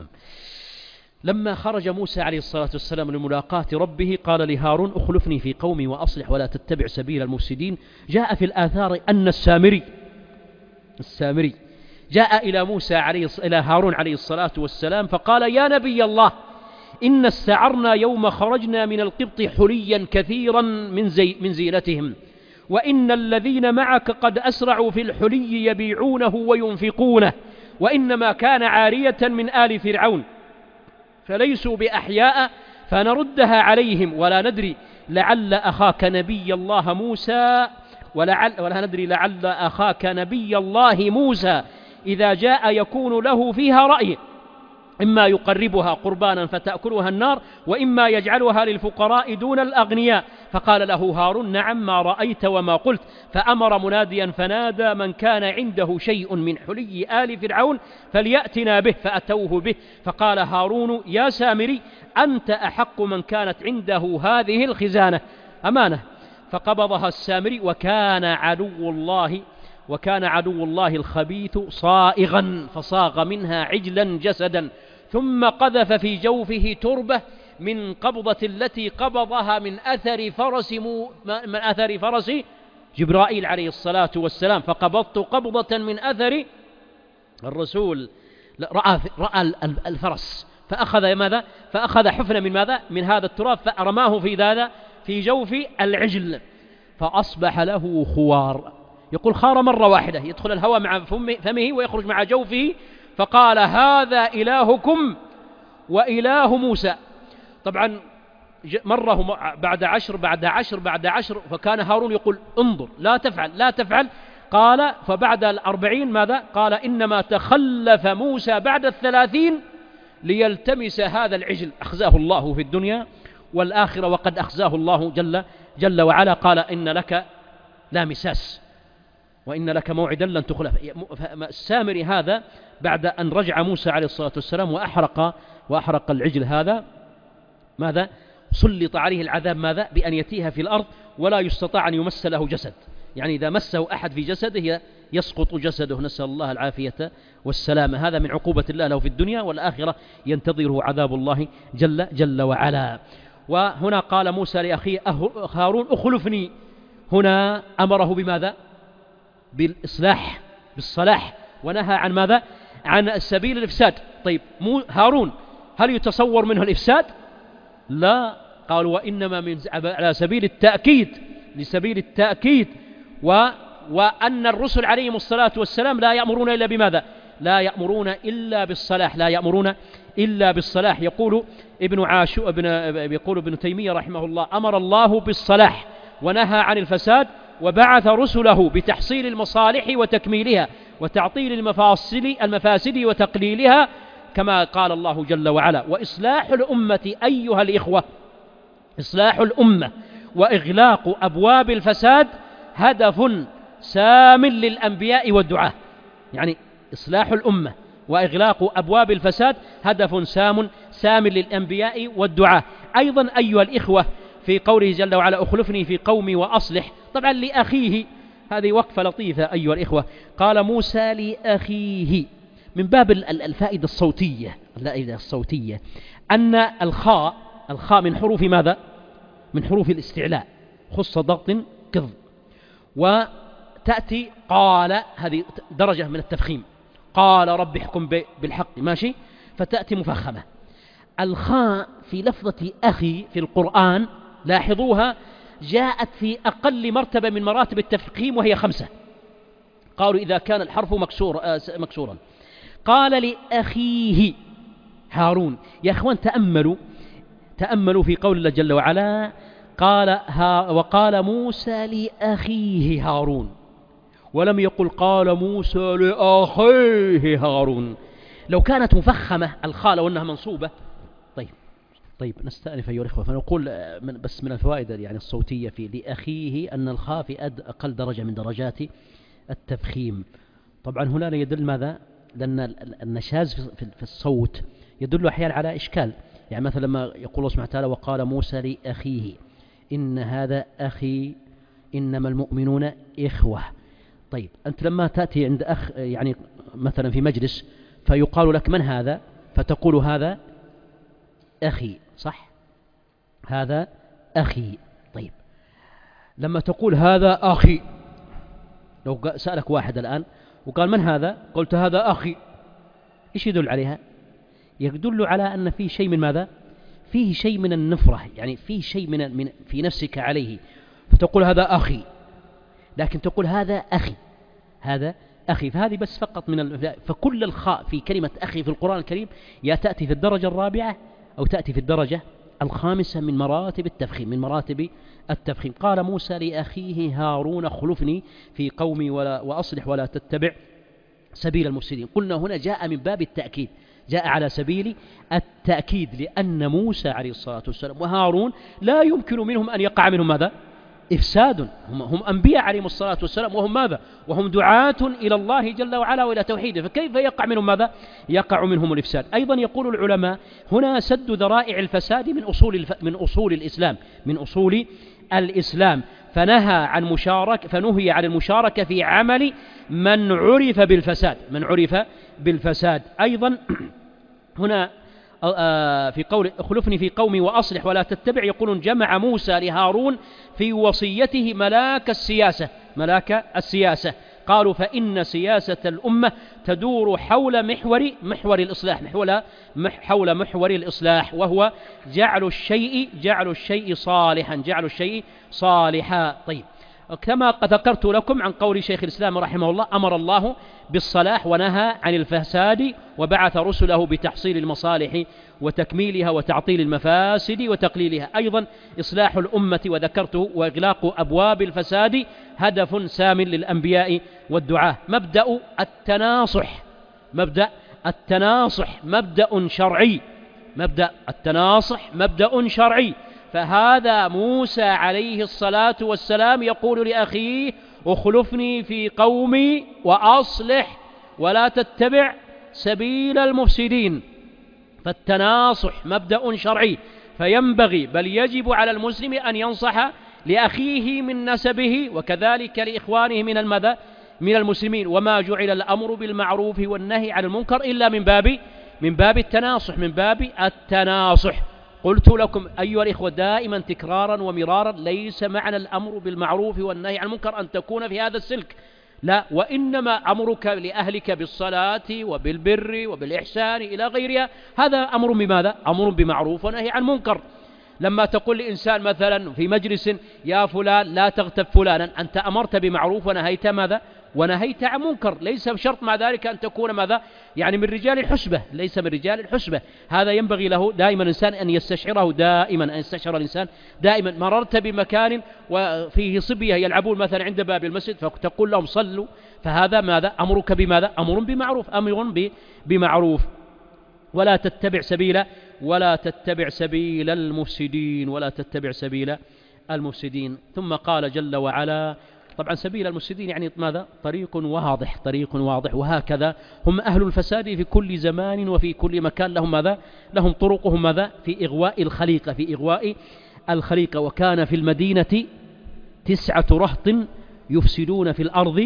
Speaker 1: لما خرج موسى عليه الصلاة والسلام لملاقاة ربه قال لهارون أخلفني في قومي وأصلح ولا تتبع سبيل المفسدين. جاء في الآثار أن السامري السامري جاء إلى موسى عليه إلى هارون عليه الصلاة والسلام فقال يا نبي الله إن استعرنا يوم خرجنا من القبط حليا كثيرا من, زي من زينتهم، وإن الذين معك قد أسرعوا في الحلي يبيعونه وينفقونه، وإنما كان عارية من آل فرعون فليسوا بأحياء فنردها عليهم، ولا ندري لعل أخاك نبي الله موسى ولعل ولا ندري لعل أخاك نبي الله موسى إذا جاء يكون له فيها رأي. إما يقربها قربانا فتأكلها النار وإما يجعلها للفقراء دون الأغنياء. فقال له هارون نعم ما رأيت وما قلت. فأمر مناديا فنادى من كان عنده شيء من حلي آل فرعون فليأتنا به. فأتوه به فقال هارون يا سامري أنت أحق من كانت عنده هذه الخزانة أمانة. فقبضها السامري وكان عدو الله وكان عدو الله الخبيث صائغا فصاغ منها عجلا جسدا ثم قذف في جوفه تربة من قبضة التي قبضها من أثر فرس مو من أثر فرس جبرائيل عليه الصلاة والسلام. فقبضت قبضة من أثر الرسول رأى, رأى الفرس فأخذ ماذا فأخذ حفنة من ماذا من هذا التراب فرماه في ذا في جوف العجل فأصبح له خوار. يقول خار مرة واحدة يدخل الهواء مع فمه ويخرج مع جوفه. فقال هذا إلهكم وإله موسى. طبعا مره بعد عشر بعد عشر بعد عشر فكان هارون يقول انظر لا تفعل لا تفعل. قال فبعد الأربعين ماذا قال إنما تخلف موسى بعد الثلاثين ليلتمس هذا العجل. أخزاه الله في الدنيا والآخرة وقد أخزاه الله جل, جل وعلا. قال إن لك لا مساس وإن لك موعدا لن تخلف. السامري هذا بعد أن رجع موسى عليه الصلاة والسلام وأحرق وأحرق العجل هذا ماذا سلط عليه العذاب ماذا بأن يتيه في الأرض ولا يستطاع أن يمس له جسد. يعني إذا مسه أحد في جسده يسقط جسده نسأل الله العافية والسلامة. هذا من عقوبة الله له في الدنيا والآخرة ينتظره عذاب الله جل, جل وعلا. وهنا قال موسى لأخيه هارون أخلفني. هنا أمره بماذا بالإصلاح بالصلاح ونهى عن ماذا عن سبيل الإفساد. طيب هارون هل يتصور منه الإفساد؟ لا. قالوا وإنما من على سبيل التأكيد لسبيل التأكيد و وأن الرسل عليهم الصلاة والسلام لا يأمرون إلا بماذا لا يأمرون إلا بالصلاح لا يأمرون إلا بالصلاح. يقول ابن عاشور ابن يقول ابن تيمية رحمه الله أمر الله بالصلاح ونهى عن الفساد وبعث رسله بتحصيل المصالح وتكميلها وتعطيل المفاصل المفاسد وتقليلها كما قال الله جل وعلا. وإصلاح الأمة أيها الإخوة إصلاح الأمة وإغلاق أبواب الفساد هدف سام للأنبياء والدعاة. يعني إصلاح الأمة وإغلاق أبواب الفساد هدف سام سام للأنبياء والدعاة. أيضا أيها الإخوة في قوله جل وعلا أخلفني في قومي وأصلح طبعا لأخيه هذه وقفة لطيفة أيها الإخوة. قال موسى لأخيه من باب الفائدة الصوتية الفائدة الصوتية أن الخاء الخاء من حروف ماذا من حروف الاستعلاء خص ضغط كظ. وتأتي قال هذه درجة من التفخيم قال رب احكم بالحق ماشي فتأتي مفخمة. الخاء في لفظة أخي في القرآن لاحظوها جاءت في أقل مرتبة من مراتب التفخيم وهي خمسة. قالوا إذا كان الحرف مكسور مكسورا. قال لأخيه هارون. يا أخوان تأملوا تأملوا في قول الله جل وعلا قال ها وقال موسى لأخيه هارون ولم يقل قال موسى لأخيه هارون. لو كانت مفخمة الخاء لو أنها منصوبة. طيب طيب نستأنف أيها الإخوة. فنقول من بس من الفوائد يعني الصوتية في لأخيه أن الخاء في أقل درجة من درجات التفخيم. طبعا هنا لا يدل ماذا لأن النشاز في الصوت يدل أحيانا على إشكال. يعني مثلا لما يقول الله سبحانه وتعالى وقال موسى لأخيه إن هذا أخي إنما المؤمنون إخوة. طيب أنت لما تأتي عند أخ يعني مثلا في مجلس فيقال لك من هذا فتقول هذا أخي صح هذا أخي. طيب لما تقول هذا أخي لو سألك واحد الآن وقال من هذا قلت هذا أخي إيش يدل عليها؟ يدل على أن فيه شيء من ماذا فيه شيء من النفرة يعني فيه شيء من, من في نفسك عليه فتقول هذا أخي. لكن تقول هذا أخي هذا أخي. فهذه بس فقط من ال... فكل الخاء في كلمة أخي في القرآن الكريم يا تأتي في الدرجة الرابعة أو تأتي في الدرجة الخامسة من مراتب التفخيم من مراتب التفخيم. قال موسى لأخيه هارون خلفني في قومي ولا وأصلح ولا تتبع سبيل المفسدين. قلنا هنا جاء من باب التأكيد جاء على سبيل التأكيد، لأن موسى عليه الصلاة والسلام وهارون لا يمكن منهم أن يقع منهم ماذا؟ إفساد. هم, هم أنبياء عليهم الصلاة والسلام، وهم ماذا؟ وهم دعاة إلى الله جل وعلا وإلى توحيده، فكيف يقع منهم ماذا؟ يقع منهم الإفساد. أيضا يقول العلماء هنا سد ذرائع الفساد من أصول الف... من أصول الإسلام من أصول الإسلام فنهى عن مشاركة فنهي عن المشاركة في عمل من عرف بالفساد من عرف بالفساد. أيضا هنا في قول اخلفني في قومي وأصلح ولا تتبع، يقولون جمع موسى لهارون في وصيته ملاك السياسة ملاك السياسة قالوا فإن سياسة الأمة تدور حول محور محور الإصلاح محول حول محور الإصلاح وهو جعل الشيء جعل الشيء صالحا جعل الشيء صالحا. طيب، كما قد ذكرت لكم عن قول شيخ الإسلام رحمه الله أمر الله بالصلاح ونهى عن الفساد وبعث رسله بتحصيل المصالح وتكميلها وتعطيل المفاسد وتقليلها. أيضا إصلاح الأمة وذكرته وإغلاق أبواب الفساد هدف سام للأنبياء والدعاة. مبدأ التناصح مبدأ التناصح مبدأ شرعي مبدأ التناصح مبدأ شرعي فهذا موسى عليه الصلاة والسلام يقول لأخيه اخلفني في قومي وأصلح ولا تتبع سبيل المفسدين. فالتناصح مبدأ شرعي، فينبغي بل يجب على المسلم أن ينصح لأخيه من نسبه وكذلك لإخوانه من المذا من المسلمين. وما جعل الأمر بالمعروف والنهي عن المنكر إلا من باب من باب التناصح من باب التناصح. قلت لكم أيها الإخوة دائما تكرارا ومرارا ليس معنى الأمر بالمعروف والنهي عن المنكر أن تكون في هذا السلك، لا، وإنما أمرك لأهلك بالصلاة وبالبر وبالإحسان إلى غيرها هذا أمر بماذا؟ أمر بمعروف ونهي عن منكر. لما تقول لإنسان مثلا في مجلس يا فلان لا تغتب فلانا، أنت أمرت بمعروف ونهيت ماذا؟ ونهيت عن منكر. ليس بشرط مع ذلك أن تكون ماذا؟ يعني من رجال الحسبة، ليس من رجال الحسبة. هذا ينبغي له دائما الإنسان أن يستشعره دائما أن يستشعر الإنسان دائما. مررت بمكان وفيه صبية يلعبون مثلا عند باب المسجد فتقول لهم صلوا، فهذا ماذا؟ أمرك بماذا؟ أمر بمعروف أمر بمعروف. ولا تتبع سبيل ولا تتبع سبيل المفسدين ولا تتبع سبيل المفسدين. ثم قال جل وعلا، طبعا سبيل المفسدين يعني ماذا؟ طريق واضح طريق واضح وهكذا هم أهل الفساد في كل زمان وفي كل مكان، لهم ماذا؟ لهم طرقهم ماذا؟ في إغواء الخليقة في إغواء الخليقة. وكان في المدينة تسعة رهط يفسدون في الأرض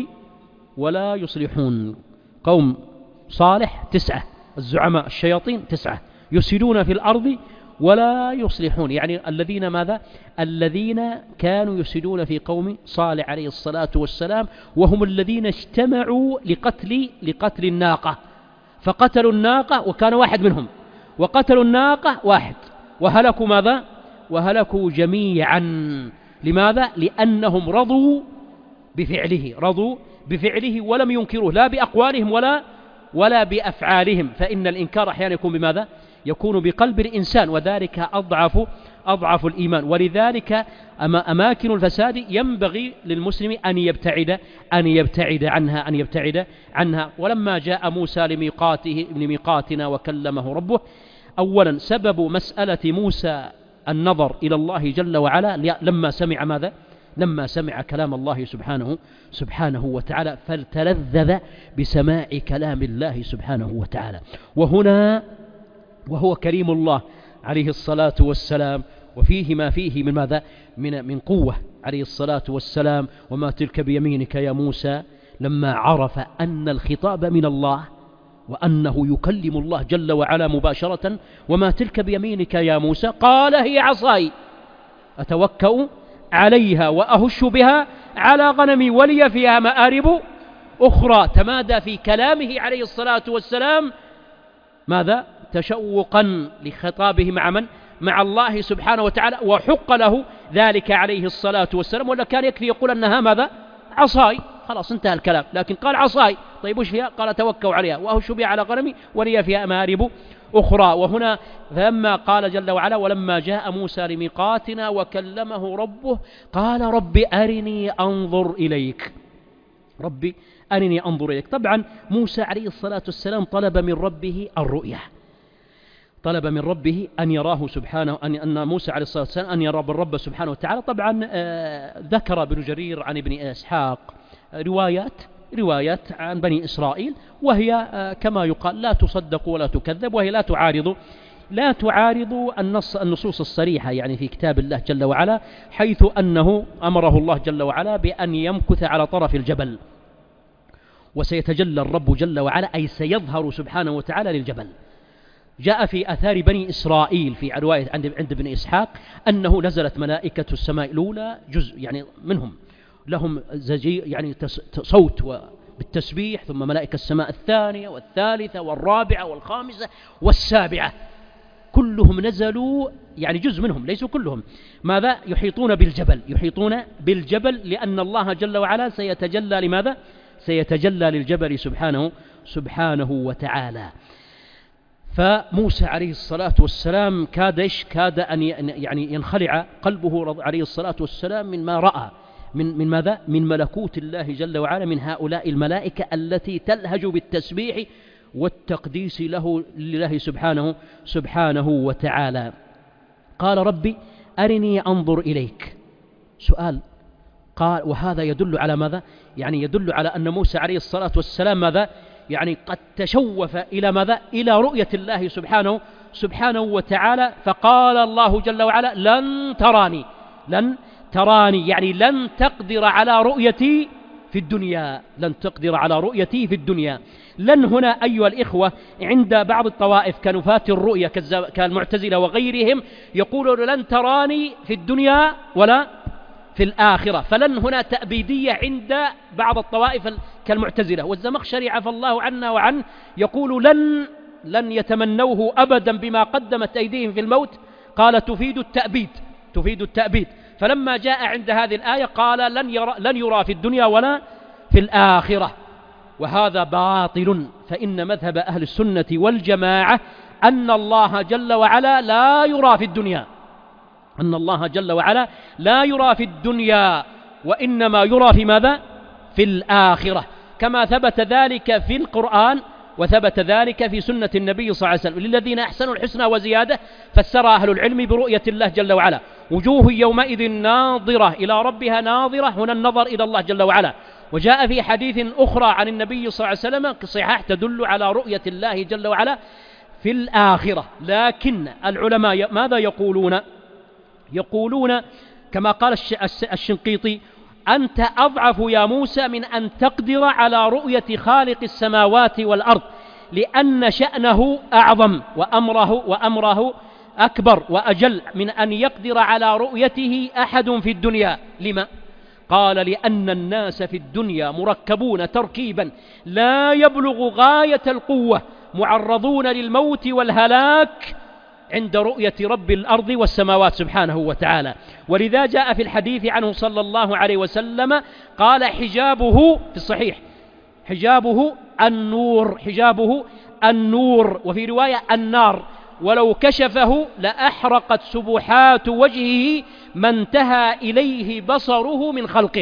Speaker 1: ولا يصلحون. قوم صالح تسعة، الزعماء الشياطين تسعة يفسدون في الأرض ولا يصلحون، يعني الذين ماذا؟ الذين كانوا يفسدون في قوم صالح عليه الصلاة والسلام، وهم الذين اجتمعوا لقتل لقتل الناقة، فقتلوا الناقة وكان واحد منهم، وقتلوا الناقة واحد وهلكوا ماذا؟ وهلكوا جميعا. لماذا؟ لأنهم رضوا بفعله رضوا بفعله ولم ينكروه لا بأقوالهم ولا ولا بأفعالهم. فإن الإنكار أحيانا يكون بماذا؟ يكون بقلب الإنسان، وذلك أضعف أضعف الإيمان. ولذلك أماكن الفساد ينبغي للمسلم أن يبتعد أن يبتعد عنها أن يبتعد عنها. ولما جاء موسى لميقاته لميقاتنا وكلمه ربه، أولا سبب مسألة موسى النظر إلى الله جل وعلا لما سمع ماذا؟ لما سمع كلام الله سبحانه سبحانه وتعالى، فلتلذذ بسماع كلام الله سبحانه وتعالى. وهنا وهو كريم الله عليه الصلاة والسلام، وفيه ما فيه من ماذا؟ من من قوة عليه الصلاة والسلام. وما تلك بيمينك يا موسى، لما عرف أن الخطاب من الله وأنه يكلم الله جل وعلا مباشرة. وما تلك بيمينك يا موسى، قال هي عصاي أتوكأ عليها وأهش بها على غنمي ولي فيها مآرب أخرى. تمادى في كلامه عليه الصلاة والسلام ماذا؟ تشوقا لخطابه مع من؟ مع الله سبحانه وتعالى، وحق له ذلك عليه الصلاة والسلام. ولا كان يكفي يقول أنها ماذا؟ عصاي، خلاص انتهى الكلام. لكن قال عصاي، طيب وش فيها؟ قال توكوا عليها وأهش بها على غنمي ولي فيها مآرب أخرى. وهنا فلما قال جل وعلا ولما جاء موسى لميقاتنا وكلمه ربه قال رب أرني أنظر إليك ربي أرني أنظر إليك. طبعا موسى عليه الصلاة والسلام طلب من ربه الرؤية، طلب من ربه أن يراه سبحانه، أن أن موسى عليه الصلاة والسلام أن يرى بالرب سبحانه وتعالى. طبعا آه ذكر ابن جرير عن ابن إسحاق روايات روايات عن بني إسرائيل، وهي آه كما يقال لا تصدق ولا تكذب، وهي لا تعارض لا تعارض النص النصوص الصريحة يعني في كتاب الله جل وعلا، حيث أنه أمره الله جل وعلا بأن يمكث على طرف الجبل، وسيتجلى الرب جل وعلا أي سيظهر سبحانه وتعالى للجبل. جاء في آثار بني إسرائيل في رواية عند عند ابن إسحاق أنه نزلت ملائكة السماء الأولى جزء يعني منهم لهم زجي يعني صوت بالتسبيح، ثم ملائكة السماء الثانية والثالثة والرابعة والخامسة والسابعة، كلهم نزلوا يعني جزء منهم ليسوا كلهم، ماذا؟ يحيطون بالجبل، يحيطون بالجبل لأن الله جل وعلا سيتجلى لماذا؟ سيتجلى للجبل سبحانه سبحانه وتعالى. فموسى عليه الصلاة والسلام كاد إيش؟ كاد أن يعني ينخلع قلبه عليه الصلاة والسلام من ما رأى من من ماذا؟ من ملكوت الله جل وعلا، من هؤلاء الملائكة التي تلهج بالتسبيح والتقديس له لله سبحانه سبحانه وتعالى. قال ربي أرني أنظر إليك. سؤال، قال وهذا يدل على ماذا؟ يعني يدل على أن موسى عليه الصلاة والسلام ماذا؟ يعني قد تشوف إلى ماذا؟ إلى رؤية الله سبحانه سبحانه وتعالى. فقال الله جل وعلا لن تراني، لن تراني يعني لن تقدر على رؤيتي في الدنيا، لن تقدر على رؤيتي في الدنيا. لن هنا أيها الإخوة عند بعض الطوائف كنفاة الرؤية كالمعتزلة وغيرهم يقولون لن تراني في الدنيا ولا في الآخرة، فلن هنا تأبيدية عند بعض الطوائف كالمعتزلة. والزمخشري عفى الله عنا وعنه يقول لن لن يتمنوه أبدا بما قدمت أيديهم في الموت، قال تفيد التأبيد، تفيد التأبيد. فلما جاء عند هذه الآية قال لن يرى, لن يرى في الدنيا ولا في الآخرة، وهذا باطل. فإن مذهب أهل السنة والجماعة أن الله جل وعلا لا يرى في الدنيا، أن الله جل وعلا لا يرى في الدنيا، وإنما يرى في ماذا؟ في الآخرة، كما ثبت ذلك في القرآن وثبت ذلك في سنة النبي صلى الله عليه وسلم. للذين أحسنوا الحسنى وزيادة، فسر أهل العلم برؤية الله جل وعلا. وجوه يومئذ ناظرة إلى ربها ناظرة، هنا النظر إلى الله جل وعلا. وجاء في حديث أخرى عن النبي صلى الله عليه وسلم صحاح تدل على رؤية الله جل وعلا في الآخرة. لكن العلماء ماذا يقولون؟ يقولون كما قال الشنقيطي أنت أضعف يا موسى من أن تقدر على رؤية خالق السماوات والأرض، لأن شأنه أعظم وأمره وأمره أكبر وأجل من أن يقدر على رؤيته أحد في الدنيا. لما؟ قال لأن الناس في الدنيا مركبون تركيبا لا يبلغ غاية القوة، معرضون للموت والهلاك عند رؤية رب الأرض والسماوات سبحانه وتعالى. ولذا جاء في الحديث عنه صلى الله عليه وسلم قال حجابه في الصحيح حجابه النور، حجابه النور، وفي رواية النار، ولو كشفه لأحرقت سبحات وجهه ما انتهى إليه بصره من خلقه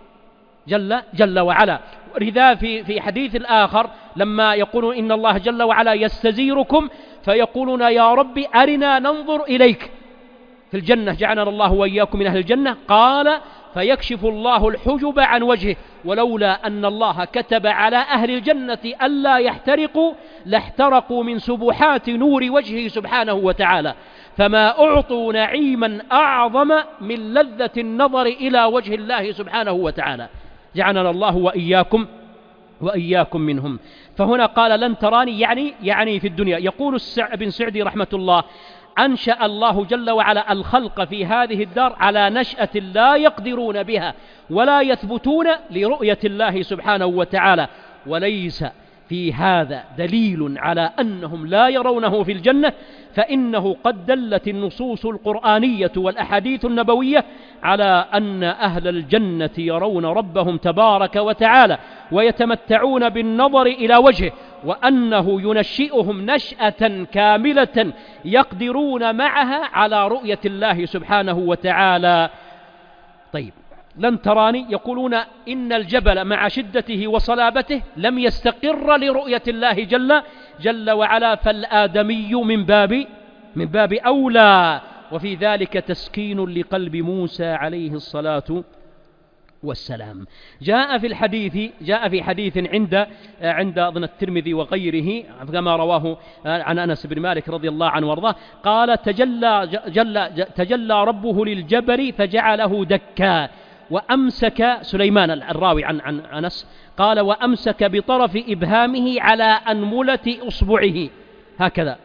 Speaker 1: جل, جل وعلا. لذا في, في حديث الآخر لما يقولون إن الله جل وعلا يستزيركم فيقولون يا رب أرنا ننظر إليك في الجنة، جعلنا الله وإياكم من أهل الجنة، قال فيكشف الله الحجب عن وجهه، ولولا أن الله كتب على أهل الجنة ألا يحترقوا لاحترقوا من سبحات نور وجهه سبحانه وتعالى، فما أعطوا نعيما أعظم من لذة النظر إلى وجه الله سبحانه وتعالى، جعلنا الله وإياكم وإياكم منهم. فهنا قال لن تراني يعني يعني في الدنيا. يقول ابن سعدي رحمة الله أنشأ الله جل وعلا الخلق في هذه الدار على نشأة لا يقدرون بها ولا يثبتون لرؤية الله سبحانه وتعالى، وليس في هذا دليل على أنهم لا يرونه في الجنة، فإنه قد دلت النصوص القرآنية والأحاديث النبوية على أن أهل الجنة يرون ربهم تبارك وتعالى ويتمتعون بالنظر إلى وجهه، وأنه ينشئهم نشأة كاملة يقدرون معها على رؤية الله سبحانه وتعالى. طيب، لن تراني، يقولون إن الجبل مع شدته وصلابته لم يستقر لرؤية الله جل, جل وعلا، فالآدمي من باب, من باب أولى، وفي ذلك تسكين لقلب موسى عليه الصلاة والسلام. جاء في الحديث جاء في حديث عند عند أظن الترمذي وغيره كما رواه عن أنس بن مالك رضي الله عنه وارضاه قال تجلى جل تجلى ربه للجبل فجعله دكا، وأمسك سليمان الراوي عن عن أنس قال وأمسك بطرف إبهامه على أنملة أصبعه هكذا،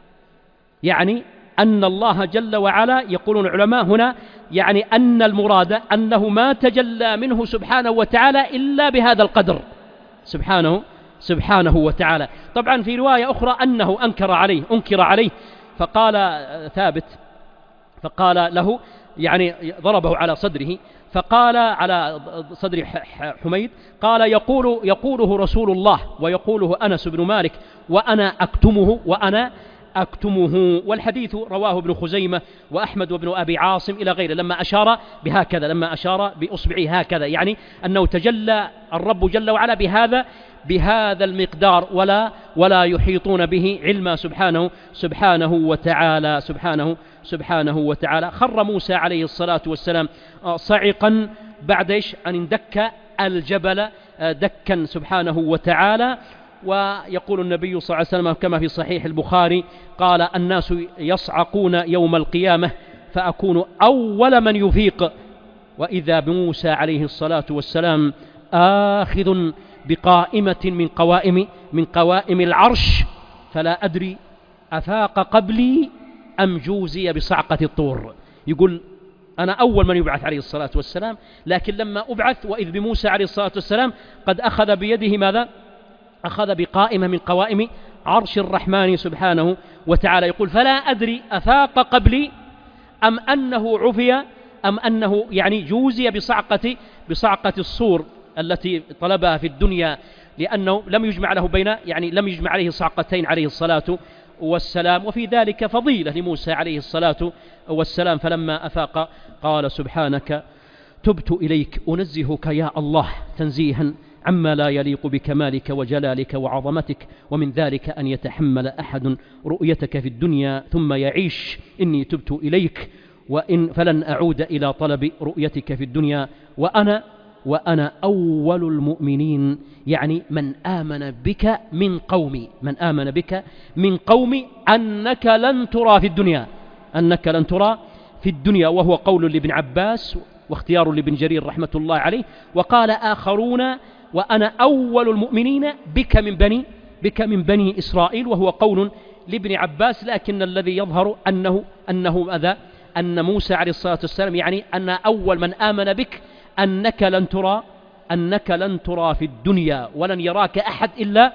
Speaker 1: يعني أن الله جل وعلا يقولون العلماء هنا يعني أن المراد أنه ما تجلى منه سبحانه وتعالى إلا بهذا القدر سبحانه سبحانه وتعالى. طبعا في رواية أخرى أنه أنكر عليه أنكر عليه فقال ثابت فقال له يعني ضربه على صدره، فقال على صدر حميد قال يقول يقوله رسول الله ويقوله أنس بن مالك وأنا أكتمه وأنا أكتمه. والحديث رواه ابن خزيمة وأحمد وابن أبي عاصم إلى غيره لما أشار بهكذا لما أشار بأصبعه هكذا، يعني أنه تجلى الرب جل وعلا بهذا بهذا المقدار ولا ولا يحيطون به علما سبحانه سبحانه وتعالى سبحانه سبحانه وتعالى. خر موسى عليه الصلاة والسلام صعقا بعد إيش أن اندك الجبل دكا سبحانه وتعالى. ويقول النبي صلى الله عليه وسلم كما في صحيح البخاري قال الناس يصعقون يوم القيامة فأكون أول من يفيق، وإذا بموسى عليه الصلاة والسلام آخذ بقائمة من قوائم من قوائم العرش، فلا أدري أفاق قبلي أم جوزي بصعقة الطور. يقول أنا أول من يبعث عليه الصلاة والسلام، لكن لما أبعث وإذ بموسى عليه الصلاة والسلام قد أخذ بيده ماذا؟ أخذ بقائمة من قوائم عرش الرحمن سبحانه وتعالى. يقول فلا أدري أفاق قبلي أم أنه عفي أم أنه يعني جوزي بصعقة بصعقة الصور التي طلبها في الدنيا، لأنه لم يجمع له بين يعني لم يجمع عليه صعقتين عليه الصلاة والسلام، وفي ذلك فضيلة لموسى عليه الصلاة والسلام. فلما أفاق قال سبحانك تبت إليك أنزهك يا الله تنزيها عما لا يليق بكمالك وجلالك وعظمتك، ومن ذلك أن يتحمل أحد رؤيتك في الدنيا ثم يعيش. إني تبت إليك وإن فلن أعود إلى طلب رؤيتك في الدنيا، وأنا وأنا أول المؤمنين، يعني من آمن بك من قومي من آمن بك من قومي أنك لن ترى في الدنيا أنك لن ترى في الدنيا وهو قول لابن عباس واختيار لابن جرير رحمة الله عليه. وقال آخرون وأنا أول المؤمنين بك من بني بك من بني إسرائيل، وهو قول لابن عباس، لكن الذي يظهر أنه أنه ماذا أن موسى عليه الصلاة والسلام يعني أن أول من آمن بك أنك لن ترى أنك لن ترى في الدنيا ولن يراك أحد إلا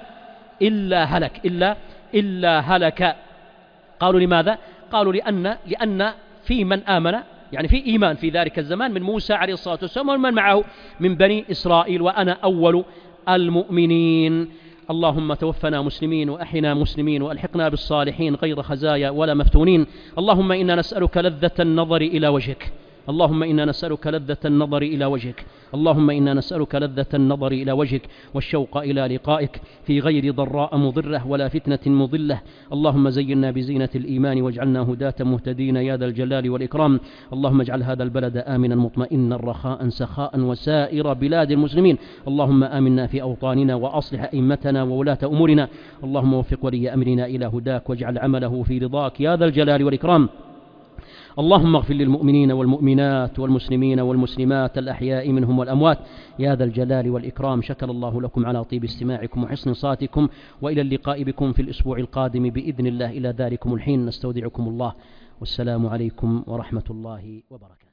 Speaker 1: إلا هلك إلا إلا هلك. قالوا لماذا؟ قالوا لأن لأن في من آمن يعني في إيمان في ذلك الزمان من موسى عليه الصلاة والسلام ومن معه من بني إسرائيل، وأنا أول المؤمنين. اللهم توفنا مسلمين وأحنا مسلمين وألحقنا بالصالحين غير خزايا ولا مفتونين. اللهم إنا نسألك لذة النظر إلى وجهك اللهم إنا نسألك لذة النظر إلى وجهك اللهم إنا نسألك لذة النظر إلى وجهك والشوق إلى لقائك في غير ضراء مضرة ولا فتنة مضلة. اللهم زينا بزينة الإيمان واجعلنا هداة مهتدين يا ذا الجلال والإكرام. اللهم اجعل هذا البلد آمنا مطمئنا رخاء سخاء وسائر بلاد المسلمين. اللهم آمنا في أوطاننا وأصلح أئمتنا وولاة أمورنا. اللهم وفق ولي أمرنا إلى هداك واجعل عمله في رضاك يا ذا الجلال والإكرام. اللهم اغفر للمؤمنين والمؤمنات والمسلمين والمسلمات الأحياء منهم والأموات يا ذا الجلال والإكرام. شكر الله لكم على طيب استماعكم وحسن صاتكم، وإلى اللقاء بكم في الأسبوع القادم بإذن الله. إلى ذلكم الحين نستودعكم الله، والسلام عليكم ورحمة الله وبركاته.